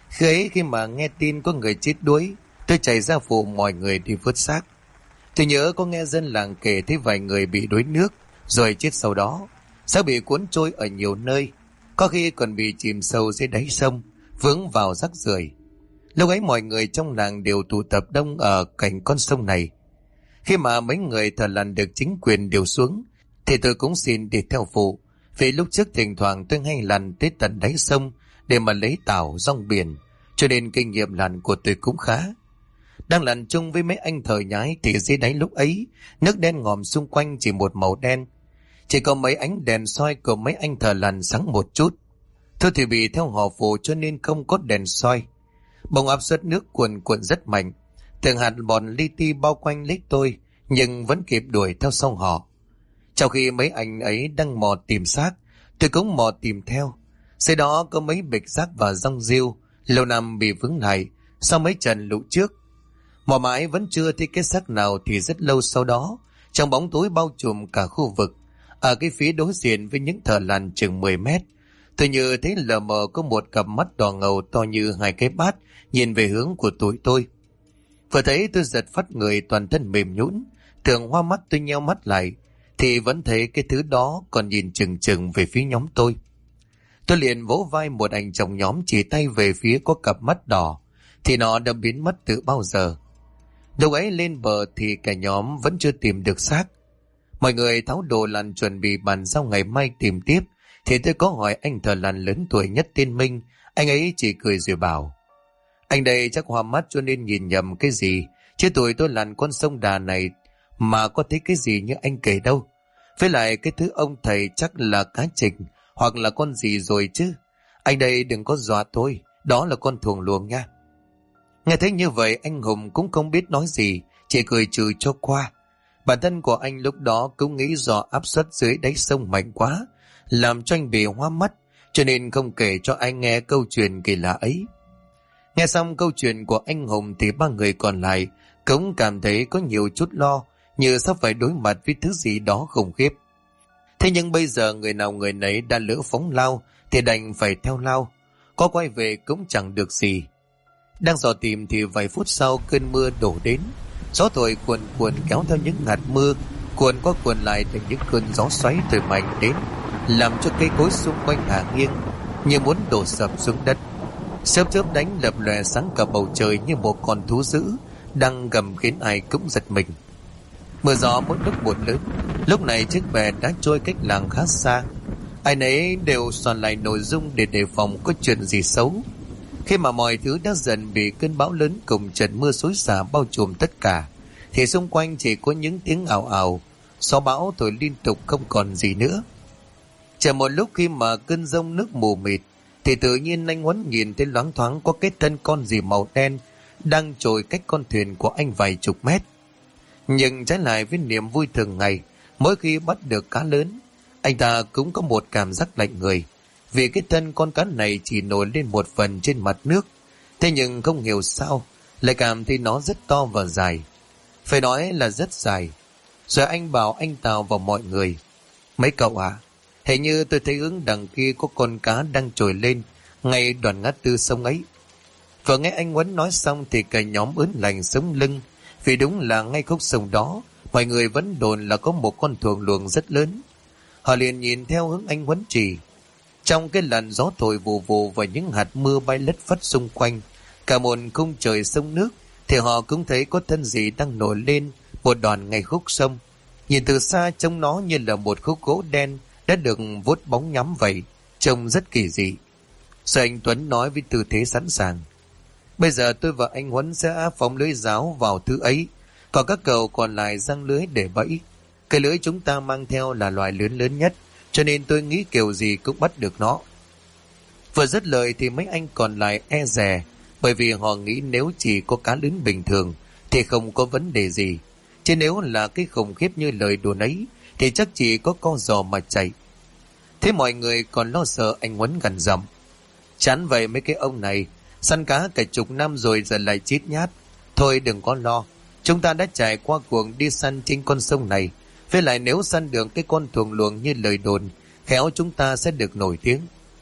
Khi mà nghe tin có người chết đuối, tôi chạy ra phụ mọi người đi vớt xác. Tôi nhớ có nghe dân làng kể thấy vài người bị đuối nước rồi chết sau đó, xác bị cuốn trôi ở nhiều nơi, có khi còn bị chìm sâu dưới đáy sông, vướng vào rác rưởi. Lúc ấy mọi người trong làng đều tụ tập đông ở cạnh con sông này. Khi mà mấy người thợ lằn được chính quyền điều xuống thì tôi cũng xin đi theo phụ, vì lúc trước thỉnh thoảng tôi hay lặn tới tận đáy sông để mà lấy tảo rong biển, cho nên kinh nghiệm lặn của tôi cũng khá. Đang lặn chung với mấy anh thợ nhái thì dưới đáy lúc ấy nước đen ngòm xung quanh chỉ một màu đen, chỉ có mấy ánh đèn soi của mấy anh thợ lặn sáng một chút. Thôi thì bị theo họ phụ cho nên không có đèn soi. Bỗng áp suất nước cuồn cuộn rất mạnh, từng hạt bọt li ti bao quanh lấy tôi, nhưng vẫn kịp đuổi theo sau họ. Trong khi mấy anh ấy đang mò tìm xác, tôi cũng mò tìm theo. Sau đó có mấy bịch rác và rong rêu lâu năm bị vướng lại sau mấy trận lũ trước. Mò mãi vẫn chưa thấy cái xác nào thì rất lâu sau đó, trong bóng tối bao trùm cả khu vực, ở cái phía đối diện với những thợ lặn chừng 10 mét, tôi như thấy lờ mờ có một cặp mắt đỏ ngầu to như hai cái bát nhìn về hướng của tụi tôi. Vừa thấy tôi giật phát người, toàn thân mềm nhũn, tưởng hoa mắt. Tôi nheo mắt lại thì vẫn thấy cái thứ đó còn nhìn chừng chừng về phía nhóm tôi. Tôi liền vỗ vai một anh chồng nhóm, chỉ tay về phía có cặp mắt đỏ thì nó đã biến mất từ bao giờ. Lúc ấy lên bờ thì cả nhóm vẫn chưa tìm được xác. Mọi người tháo đồ lặn chuẩn bị bàn giao ngày mai tìm tiếp, thì tôi có hỏi anh thợ lặn lớn tuổi nhất tên Minh. Anh ấy chỉ cười rồi bảo: anh đây chắc hoa mắt cho nên nhìn nhầm cái gì, chứ tụi tôi lặn con sông Đà này mà có thấy cái gì như anh kể đâu. Với lại cái thứ ông thầy chắc là cá trịch hoặc là con gì rồi chứ. Anh đây đừng có dọa tôi, đó là con thuồng luồng nha. Nghe thấy như vậy anh Hùng cũng không biết nói gì, chỉ cười trừ cho qua. Bản thân của anh lúc đó cũng nghĩ do áp suất dưới đáy sông mạnh quá, làm cho anh bị hoa mắt, cho nên không kể cho anh nghe câu chuyện kỳ lạ ấy. Nghe xong câu chuyện của anh Hùng thì ba người còn lại cũng cảm thấy có nhiều chút lo, như sắp phải đối mặt với thứ gì đó khủng khiếp. Thế nhưng bây giờ người nào người nấy đã lỡ phóng lao thì đành phải theo lao, có quay về cũng chẳng được gì. Đang dò tìm thì vài phút sau cơn mưa đổ đến. Gió thổi cuồn cuộn kéo theo những hạt mưa, cuộn qua cuộn lại thành những cơn gió xoáy thổi mạnh đến, làm cho cây cối xung quanh ngả nghiêng như muốn đổ sập xuống đất. Chớp chớp đánh lập lòe sáng cả bầu trời như một con thú dữ đang gầm khiến ai cũng giật mình. Mưa gió mỗi lúc một lớn. Lúc này chiếc bè đã trôi cách làng khá xa. Ai nấy đều soạn lại nội dung để đề phòng có chuyện gì xấu. Khi mà mọi thứ đã dần bị cơn bão lớn cùng trận mưa xối xả bao trùm tất cả, thì xung quanh chỉ có những tiếng ào ào, gió bão thổi liên tục không còn gì nữa. Chờ một lúc khi mà cơn giông nước mù mịt, thì tự nhiên anh Huấn nhìn thấy loáng thoáng có cái thân con gì màu đen đang trồi cách con thuyền của anh vài chục mét. Nhưng trái lại với niềm vui thường ngày, mỗi khi bắt được cá lớn, anh ta cũng có một cảm giác lạnh người, vì cái thân con cá này chỉ nổi lên một phần trên mặt nước. Thế nhưng không hiểu sao lại cảm thấy nó rất to và dài, phải nói là rất dài. Rồi anh bảo anh Tào và mọi người: mấy cậu à, hình như tôi thấy hướng đằng kia có con cá đang trồi lên ngay đoạn ngã tư sông ấy. Vừa nghe anh Huấn nói xong thì cả nhóm ớn lạnh sống lưng, vì đúng là ngay khúc sông đó mọi người vẫn đồn là có một con thuồng luồng rất lớn. Họ liền nhìn theo hướng anh Huấn chỉ. Trong cái làn gió thổi vù vù và những hạt mưa bay lất phất xung quanh cả một khung trời sông nước, thì họ cũng thấy có thân gì đang nổi lên một đoạn ngay khúc sông. Nhìn từ xa trông nó như là một khúc gỗ đen đã được vuốt bóng nhắm vậy, trông rất kỳ dị. Rồi anh Tuấn nói với tư thế sẵn sàng: bây giờ tôi và anh Huấn sẽ phóng lưới giáo vào thứ ấy, còn các cậu còn lại giăng lưới để bẫy. Cái lưới chúng ta mang theo là loại lớn nhất, cho nên tôi nghĩ kiểu gì cũng bắt được nó. Vừa dứt lời thì mấy anh còn lại e dè, bởi vì họ nghĩ nếu chỉ có cá lớn bình thường thì không có vấn đề gì, chứ nếu là cái khủng khiếp như lời đồn ấy thì chắc chỉ có con giò mà chạy. Thế mọi người còn lo sợ, anh Huấn gần giọng: chán vậy mấy cái ông này, săn cá cả chục năm rồi giờ lại chít nhát. Thôi đừng có lo, chúng ta đã trải qua cuộc đi săn trên con sông này, với lại nếu săn được cái con thuồng luồng như lời đồn, khéo chúng ta sẽ được nổi tiếng.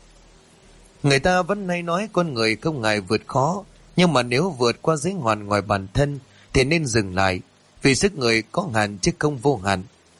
Người ta vẫn hay nói con người không ngại vượt khó, nhưng mà nếu vượt qua giới hạn ngoài bản thân thì nên dừng lại, vì sức người có hạn chứ không vô hạn.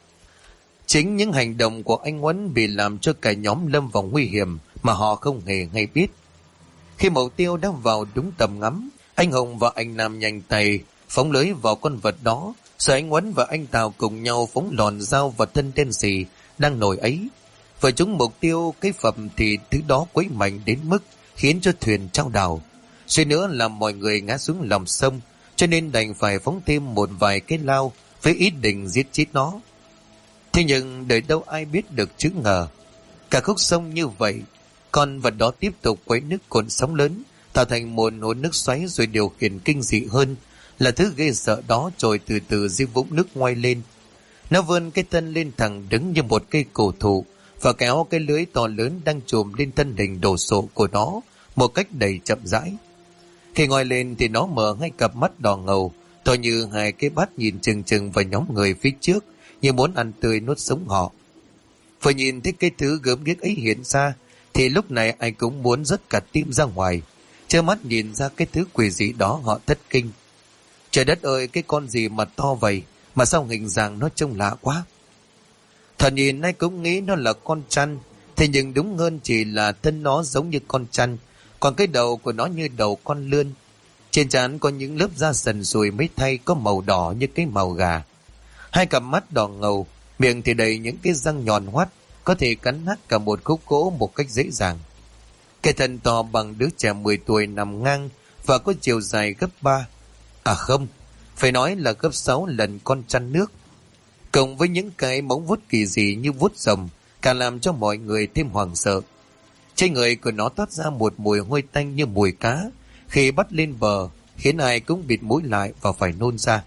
Chính những hành động của anh Huấn bị làm cho cả nhóm lâm vào nguy hiểm mà họ không hề hay biết. Khi mục tiêu đã vào đúng tầm ngắm, anh Hùng và anh Nam nhanh tay phóng lưới vào con vật đó, rồi anh Huấn và anh Tào cùng nhau phóng lòn dao vào thân đen sì đang nổi ấy. Vừa trúng mục tiêu cái phẩm thì thứ đó quấy mạnh đến mức khiến cho thuyền chao đảo, suy nữa làm mọi người ngã xuống lòng sông, cho nên đành phải phóng thêm một vài cái lao với ý định giết chết nó. Thế nhưng đời đâu ai biết được chữ ngờ, cả khúc sông như vậy, con vật đó tiếp tục quấy nước cuộn sóng lớn, tạo thành một hồ nước xoáy, rồi điều khiển kinh dị hơn là thứ ghê sợ đó trồi từ từ dưới vũng nước ngoay lên. Nó vươn cái thân lên thẳng đứng như một cây cổ thụ và kéo cái lưới to lớn đang chùm lên thân hình đồ sộ của nó một cách đầy chậm rãi. Khi ngoi lên thì nó mở hai cặp mắt đỏ ngầu, to như hai cái bát nhìn chừng chừng vào nhóm người phía trước, như muốn ăn tươi nuốt sống họ. Vừa nhìn thấy cái thứ gớm ghiếc ấy hiện ra thì lúc này ai cũng muốn rớt cả tim ra ngoài. Trơ mắt nhìn ra cái thứ quỷ dị đó, họ thất kinh. Trời đất ơi, cái con gì mà to vậy, mà sao hình dạng nó trông lạ quá. Thật nhìn ai cũng nghĩ nó là con trăn, thế nhưng đúng hơn chỉ là thân nó giống như con trăn, còn cái đầu của nó như đầu con lươn. Trên trán có những lớp da sần sùi mới thay, có màu đỏ như cái màu gà. Hai cặp mắt đỏ ngầu, miệng thì đầy những cái răng nhọn hoắt, có thể cắn nát cả một khúc gỗ một cách dễ dàng. Cái thân to bằng đứa trẻ 10 tuổi nằm ngang và có chiều dài gấp 3, không, phải nói là gấp 6 lần con trăn nước. Cộng với những cái móng vuốt kỳ dị như vuốt rồng, càng làm cho mọi người thêm hoảng sợ. Trên người của nó toát ra một mùi hôi tanh như mùi cá, khi bắt lên bờ khiến ai cũng bịt mũi lại và phải nôn ra.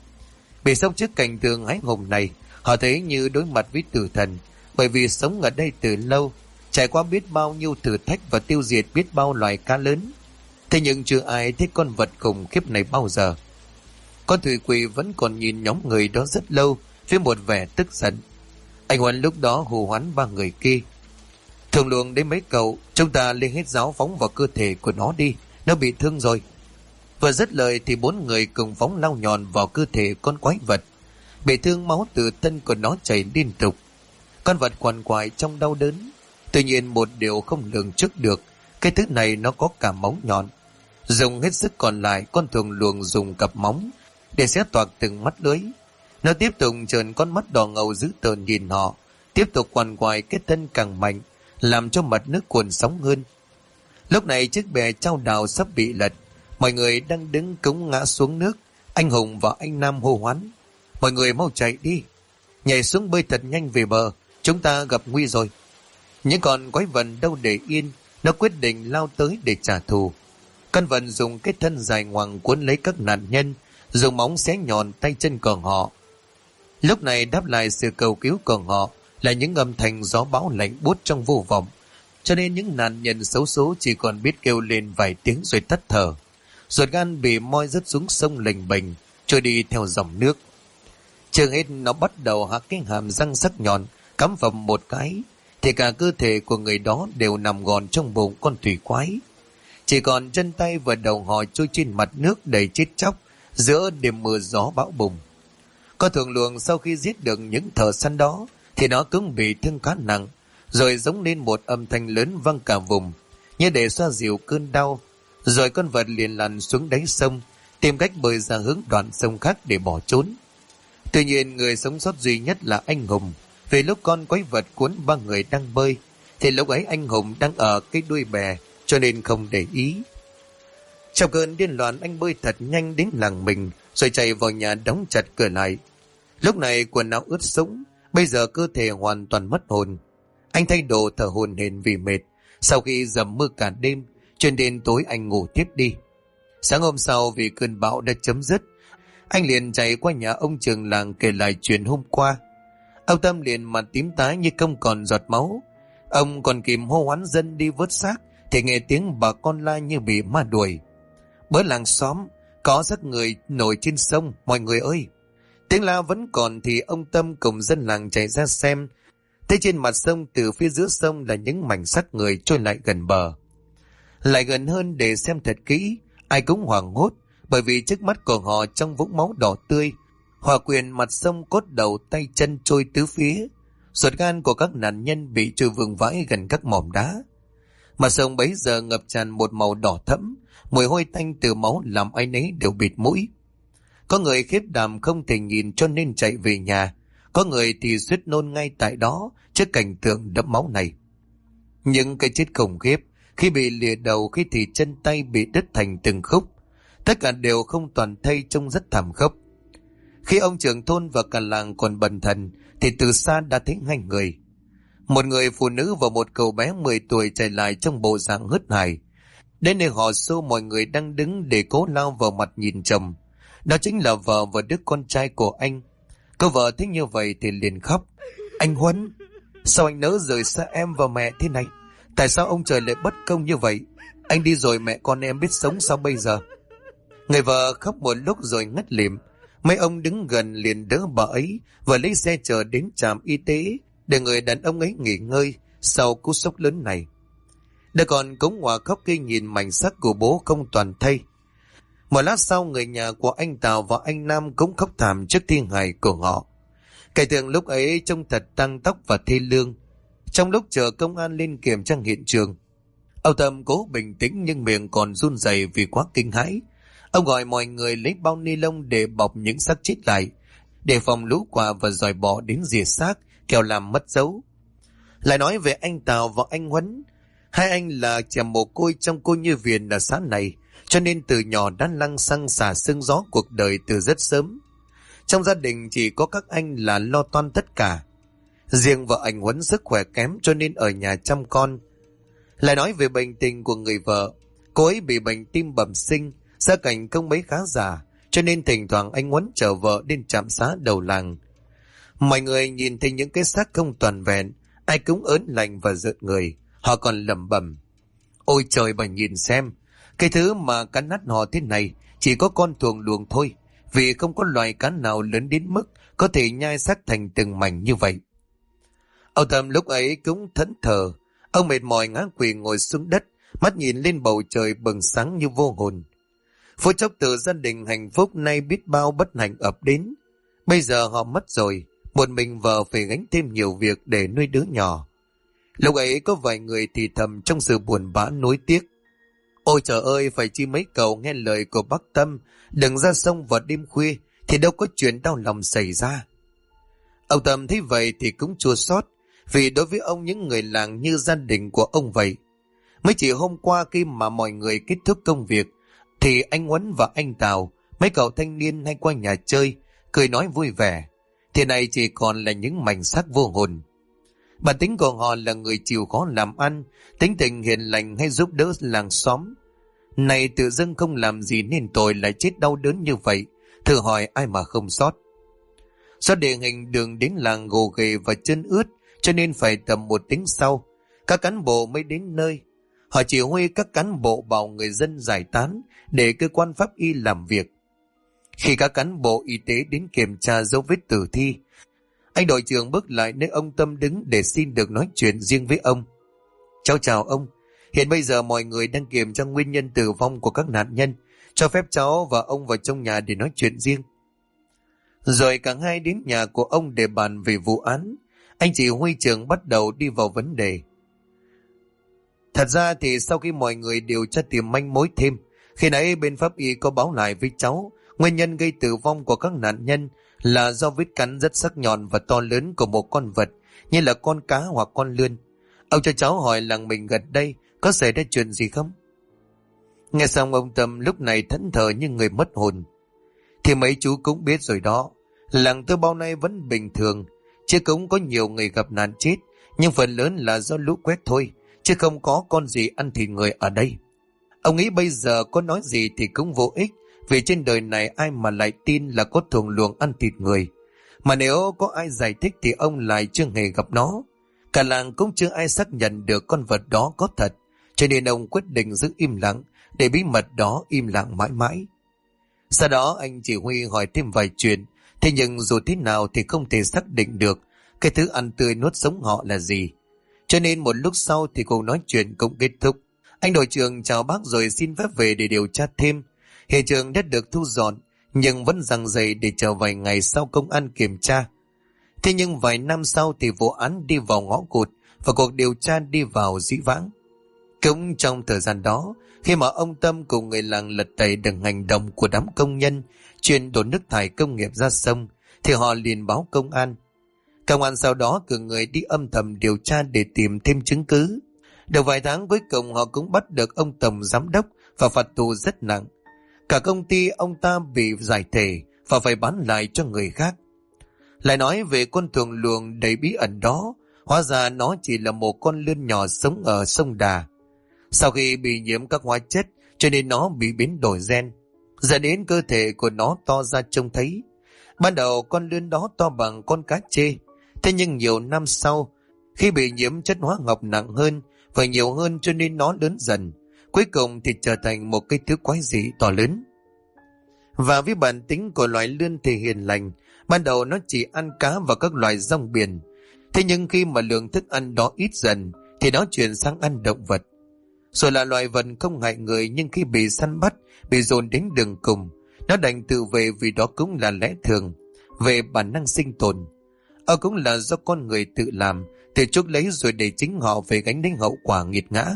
Bị sốc trước cảnh tượng hãi hùng này, họ thấy như đối mặt với tử thần, bởi vì sống ở đây từ lâu, trải qua biết bao nhiêu thử thách và tiêu diệt biết bao loài cá lớn. Thế nhưng chưa ai thấy con vật khủng khiếp này bao giờ. Con thủy quỷ vẫn còn nhìn nhóm người đó rất lâu với một vẻ tức giận. Anh Huấn lúc đó hù hoán ba người kia: thường luồng đến mấy cậu, chúng ta lên hết giáo phóng vào cơ thể của nó đi, nó bị thương rồi. Vừa dứt lời thì 4 người cùng phóng lao nhọn vào cơ thể con quái vật. Bị thương, máu từ thân của nó chảy liên tục. Con vật quằn quại trong đau đớn. Tuy nhiên một điều không lường trước được, cái thứ này nó có cả móng nhọn. Dùng hết sức còn lại, con thường luồng dùng cặp móng để xé toạc từng mắt lưới. Nó tiếp tục trợn con mắt đỏ ngầu dữ tợn nhìn họ, tiếp tục quằn quại cái thân càng mạnh, làm cho mặt nước cuồn sóng hơn. Lúc này chiếc bè chao đào sắp bị lật, mọi người đang đứng cũng ngã xuống nước. Anh Hùng và anh Nam hô hoán: mọi người mau chạy đi, nhảy xuống bơi thật nhanh về bờ, chúng ta gặp nguy rồi. Những con quái vật đâu để yên, nó quyết định lao tới để trả thù. Con vật dùng cái thân dài ngoằng cuốn lấy các nạn nhân, dùng móng xé nhọn tay chân của họ. Lúc này đáp lại sự cầu cứu của họ là những âm thanh gió bão lạnh buốt trong vô vọng, cho nên những nạn nhân xấu số chỉ còn biết kêu lên vài tiếng rồi tắt thở. Ruột gan bị moi rớt xuống sông lềnh bềnh, trôi đi theo dòng nước. Chưa hết nó bắt đầu hạ cái hàm răng sắc nhọn cắm vào một cái, thì cả cơ thể của người đó đều nằm gọn trong bụng con thủy quái. Chỉ còn chân tay và đầu họ trôi trên mặt nước đầy chết chóc giữa đêm mưa gió bão bùng. Con thường luồng sau khi giết được những thợ săn đó thì nó cũng bị thương khá nặng, rồi giống lên một âm thanh lớn vang cả vùng, như để xoa dịu cơn đau. Rồi con vật liền lặn xuống đáy sông, tìm cách bơi ra hướng đoạn sông khác để bỏ trốn. Tuy nhiên người sống sót duy nhất là anh Hùng, Vì lúc con quái vật cuốn ba người đang bơi thì lúc ấy anh Hùng đang ở cái đuôi bè, cho nên không để ý. Trong cơn điên loạn, anh bơi thật nhanh đến làng mình rồi chạy vào nhà đóng chặt cửa lại. Lúc này quần áo ướt sũng, bây giờ cơ thể hoàn toàn mất hồn. Anh thay đồ thở hổn hển vì mệt. Sau khi dầm mưa cả đêm, cho nên tối anh ngủ tiếp đi. Sáng hôm sau, vì cơn bão đã chấm dứt, anh liền chạy qua nhà ông trưởng làng kể lại chuyện hôm qua. Ông Tâm liền mặt tím tái như không còn giọt máu. Ông còn kịp hô hoán dân đi vớt xác thì nghe tiếng bà con la như bị ma đuổi. Bởi làng xóm có xác người nổi trên sông, mọi người ơi! Tiếng la vẫn còn thì ông Tâm cùng dân làng chạy ra xem. Thấy trên mặt sông, từ phía giữa sông là những mảnh xác người trôi lại gần bờ. Lại gần hơn để xem thật kỹ, ai cũng hoảng hốt, bởi vì trước mắt của họ trong vũng máu đỏ tươi, hòa quyện mặt sông, cốt đầu tay chân trôi tứ phía. Ruột gan của các nạn nhân bị trôi vương vãi gần các mỏm đá. Mặt sông bấy giờ ngập tràn một màu đỏ thẫm, mùi hôi tanh từ máu làm ai nấy đều bịt mũi. Có người khiếp đảm không thể nhìn cho nên chạy về nhà, có người thì suýt nôn ngay tại đó trước cảnh tượng đẫm máu này. Những cái chết khủng khiếp, khi bị lìa đầu, khi thì chân tay bị đứt thành từng khúc, tất cả đều không toàn thây, trông rất thảm khốc. Khi ông trưởng thôn và cả làng còn bần thần thì từ xa đã thấy hai người. Một người phụ nữ và một cậu bé 10 tuổi chạy lại trong bộ dạng hớt hải. Đến nơi họ xô mọi người đang đứng để cố lao vào mặt nhìn chồng. Đó chính là vợ và đứa con trai của anh. Cô vợ thấy như vậy thì liền khóc. Anh Huấn, sao anh nỡ rời xa em và mẹ thế này? Tại sao ông trời lại bất công như vậy? Anh đi rồi mẹ con em biết sống sao bây giờ? Người vợ khóc một lúc rồi ngất lịm. Mấy ông đứng gần liền đỡ bà ấy và lấy xe chở đến trạm y tế để người đàn ông ấy nghỉ ngơi sau cú sốc lớn này. Đứa con cũng hòa khóc khi nhìn mảnh xác của bố không toàn thây. Một lát sau, người nhà của anh Tào và anh Nam cũng khóc thảm trước thi hài của họ. Cảnh tượng lúc ấy trông thật tăng tóc và thê lương. Trong lúc chờ công an lên kiểm tra hiện trường, ông Tâm cố bình tĩnh nhưng miệng còn run rẩy vì quá kinh hãi. Ông gọi mọi người lấy bao ni lông để bọc những xác chết lại, để phòng lũ quạ và giòi bọ đến rỉa xác, kẻo làm mất dấu. Lại nói về anh Tào và anh Huấn, hai anh là trẻ mồ côi trong cô nhi viện ở xã này, cho nên từ nhỏ đã lăng xăng xả sương gió cuộc đời từ rất sớm. Trong gia đình chỉ có các anh là lo toan tất cả. Riêng vợ anh Huấn sức khỏe kém cho nên ở nhà chăm con. Lại nói về bệnh tình của người vợ, cô ấy bị bệnh tim bẩm sinh, gia cảnh không mấy khá giả, cho nên thỉnh thoảng anh Huấn chở vợ đến trạm xá đầu làng. Mọi người nhìn thấy những cái xác không toàn vẹn, ai cũng ớn lạnh và rợn người. Họ còn lẩm bẩm: ôi trời, bà nhìn xem, cái thứ mà cắn nát họ thế này chỉ có con thuồng luồng thôi, vì không có loài cá nào lớn đến mức có thể nhai xác thành từng mảnh như vậy. Ông Tâm lúc ấy cũng thẫn thờ. Ông mệt mỏi ngã quỵ ngồi xuống đất, mắt nhìn lên bầu trời bừng sáng như vô hồn. Phút chốc từ gia đình hạnh phúc nay biết bao bất hạnh ập đến. Bây giờ họ mất rồi, một mình vợ phải gánh thêm nhiều việc để nuôi đứa nhỏ. Lúc ấy có vài người thì thầm trong sự buồn bã nuối tiếc: ôi trời ơi, phải chi mấy cậu nghe lời của bác Tâm, đừng ra sông vào đêm khuya thì đâu có chuyện đau lòng xảy ra. Ông Tâm thấy vậy thì cũng chua xót, vì đối với ông những người làng như gia đình của ông vậy. Mới chỉ hôm qua khi mà mọi người kết thúc công việc thì anh Huấn và anh Tào, mấy cậu thanh niên hay qua nhà chơi, cười nói vui vẻ, thì này chỉ còn là những mảnh xác vô hồn. Bản tính của họ là người chịu khó làm ăn, tính tình hiền lành hay giúp đỡ làng xóm. Này tự dưng không làm gì nên tội lại chết đau đớn như vậy, thử hỏi ai mà không xót. Do địa hình đường đến làng gồ ghề và chân ướt, cho nên phải tầm một tiếng sau, các cán bộ mới đến nơi. Họ chỉ huy các cán bộ bảo người dân giải tán để cơ quan pháp y làm việc. Khi các cán bộ y tế đến kiểm tra dấu vết tử thi, anh đội trưởng bước lại nơi ông Tâm đứng để xin được nói chuyện riêng với ông. Cháu chào ông, hiện bây giờ mọi người đang kiểm tra nguyên nhân tử vong của các nạn nhân, cho phép cháu và ông vào trong nhà để nói chuyện riêng. Rồi cả hai đến nhà của ông để bàn về vụ án. Anh chỉ huy trưởng bắt đầu đi vào vấn đề. Thật ra thì sau khi mọi người điều tra tìm manh mối thêm, khi nãy bên pháp y có báo lại với cháu, nguyên nhân gây tử vong của các nạn nhân là do vết cắn rất sắc nhọn và to lớn của một con vật như là con cá hoặc con lươn. Ông cho cháu hỏi làng mình gần đây có xảy ra chuyện gì không? Nghe xong ông Tâm lúc này thẫn thờ như người mất hồn. Thì mấy chú cũng biết rồi đó, làng tôi bao nay vẫn bình thường, chứ cũng có nhiều người gặp nạn chết, nhưng phần lớn là do lũ quét thôi, chứ không có con gì ăn thịt người ở đây. Ông nghĩ bây giờ có nói gì thì cũng vô ích, vì trên đời này ai mà lại tin là có thuồng luồng ăn thịt người. Mà nếu có ai giải thích thì ông lại chưa hề gặp nó. Cả làng cũng chưa ai xác nhận được con vật đó có thật, cho nên ông quyết định giữ im lặng, để bí mật đó im lặng mãi mãi. Sau đó anh chỉ huy hỏi thêm vài chuyện, thế nhưng dù thế nào thì không thể xác định được cái thứ ăn tươi nuốt sống họ là gì. Cho nên một lúc sau thì cuộc nói chuyện cũng kết thúc. Anh đội trưởng chào bác rồi xin phép về để điều tra thêm. Hiện trường đã được thu dọn, nhưng vẫn giăng dày để chờ vài ngày sau công an kiểm tra. Thế nhưng vài năm sau thì vụ án đi vào ngõ cụt và cuộc điều tra đi vào dĩ vãng. Cũng trong thời gian đó, khi mà ông Tâm cùng người làng lật tẩy được hành động của đám công nhân chuyên đổ nước thải công nghiệp ra sông, thì họ liền báo công an. Công an sau đó cử người đi âm thầm điều tra để tìm thêm chứng cứ. Được vài tháng cuối cùng họ cũng bắt được ông tổng giám đốc và phạt tù rất nặng. Cả công ty ông ta bị giải thể và phải bán lại cho người khác. Lại nói về con thuồng luồng đầy bí ẩn đó, hóa ra nó chỉ là một con lươn nhỏ sống ở sông Đà. Sau khi bị nhiễm các hóa chất cho nên nó bị biến đổi gen, dẫn đến cơ thể của nó to ra trông thấy. Ban đầu con lươn đó to bằng con cá trê, thế nhưng nhiều năm sau, khi bị nhiễm chất hóa học nặng hơn và nhiều hơn cho nên nó lớn dần, cuối cùng thì trở thành một cái thứ quái dị to lớn. Và với bản tính của loài lươn thì hiền lành, ban đầu nó chỉ ăn cá và các loài rong biển. Thế nhưng khi mà lượng thức ăn đó ít dần thì nó chuyển sang ăn động vật. Rồi là loài vật không hại người, nhưng khi bị săn bắt, bị dồn đến đường cùng, nó đành tự vệ vì đó cũng là lẽ thường, về bản năng sinh tồn. Cũng là do con người tự làm, tự chuốc lấy rồi để chính họ phải gánh đến hậu quả nghiệt ngã.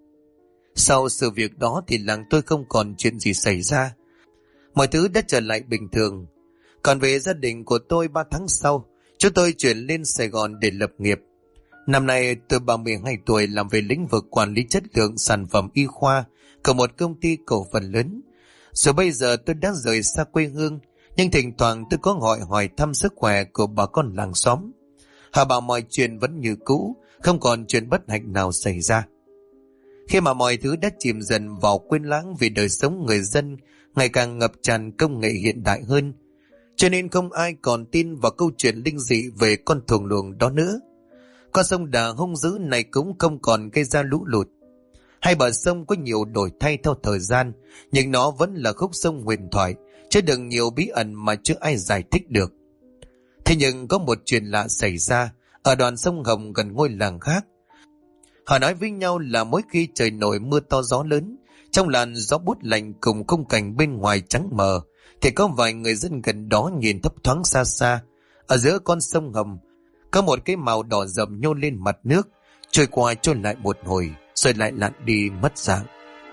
Sau sự việc đó thì làng tôi không còn chuyện gì xảy ra. Mọi thứ đã trở lại bình thường. Còn về gia đình của tôi 3 tháng sau, chúng tôi chuyển lên Sài Gòn để lập nghiệp. Năm nay tôi 32 tuổi, làm về lĩnh vực quản lý chất lượng sản phẩm y khoa của một công ty cổ phần lớn. Rồi bây giờ tôi đã rời xa quê hương, nhưng thỉnh thoảng tôi có gọi hỏi thăm sức khỏe của bà con làng xóm. Họ bảo mọi chuyện vẫn như cũ, không còn chuyện bất hạnh nào xảy ra. Khi mà mọi thứ đã chìm dần vào quên lãng vì đời sống người dân ngày càng ngập tràn công nghệ hiện đại hơn, cho nên không ai còn tin vào câu chuyện linh dị về con thuồng luồng đó nữa. Con sông Đà hung dữ này cũng không còn gây ra lũ lụt. Hai bờ sông có nhiều đổi thay theo thời gian, nhưng nó vẫn là khúc sông huyền thoại, chứa đựng nhiều bí ẩn mà chưa ai giải thích được. Thế nhưng có một chuyện lạ xảy ra ở đoạn sông Hồng gần ngôi làng khác. Họ nói với nhau là mỗi khi trời nổi mưa to gió lớn, trong làn gió bút lạnh cùng khung cảnh bên ngoài trắng mờ, thì có vài người dân gần đó nhìn thấp thoáng xa xa. Ở giữa con sông Hồng có một cái màu đỏ rậm nhô lên mặt nước, trôi qua trôi lại một hồi, rồi lại lặn đi mất dạng.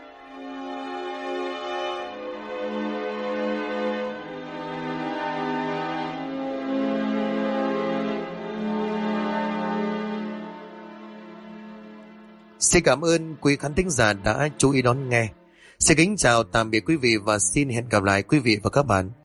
Xin cảm ơn quý khán thính giả đã chú ý đón nghe. Xin kính chào tạm biệt quý vị và xin hẹn gặp lại quý vị và các bạn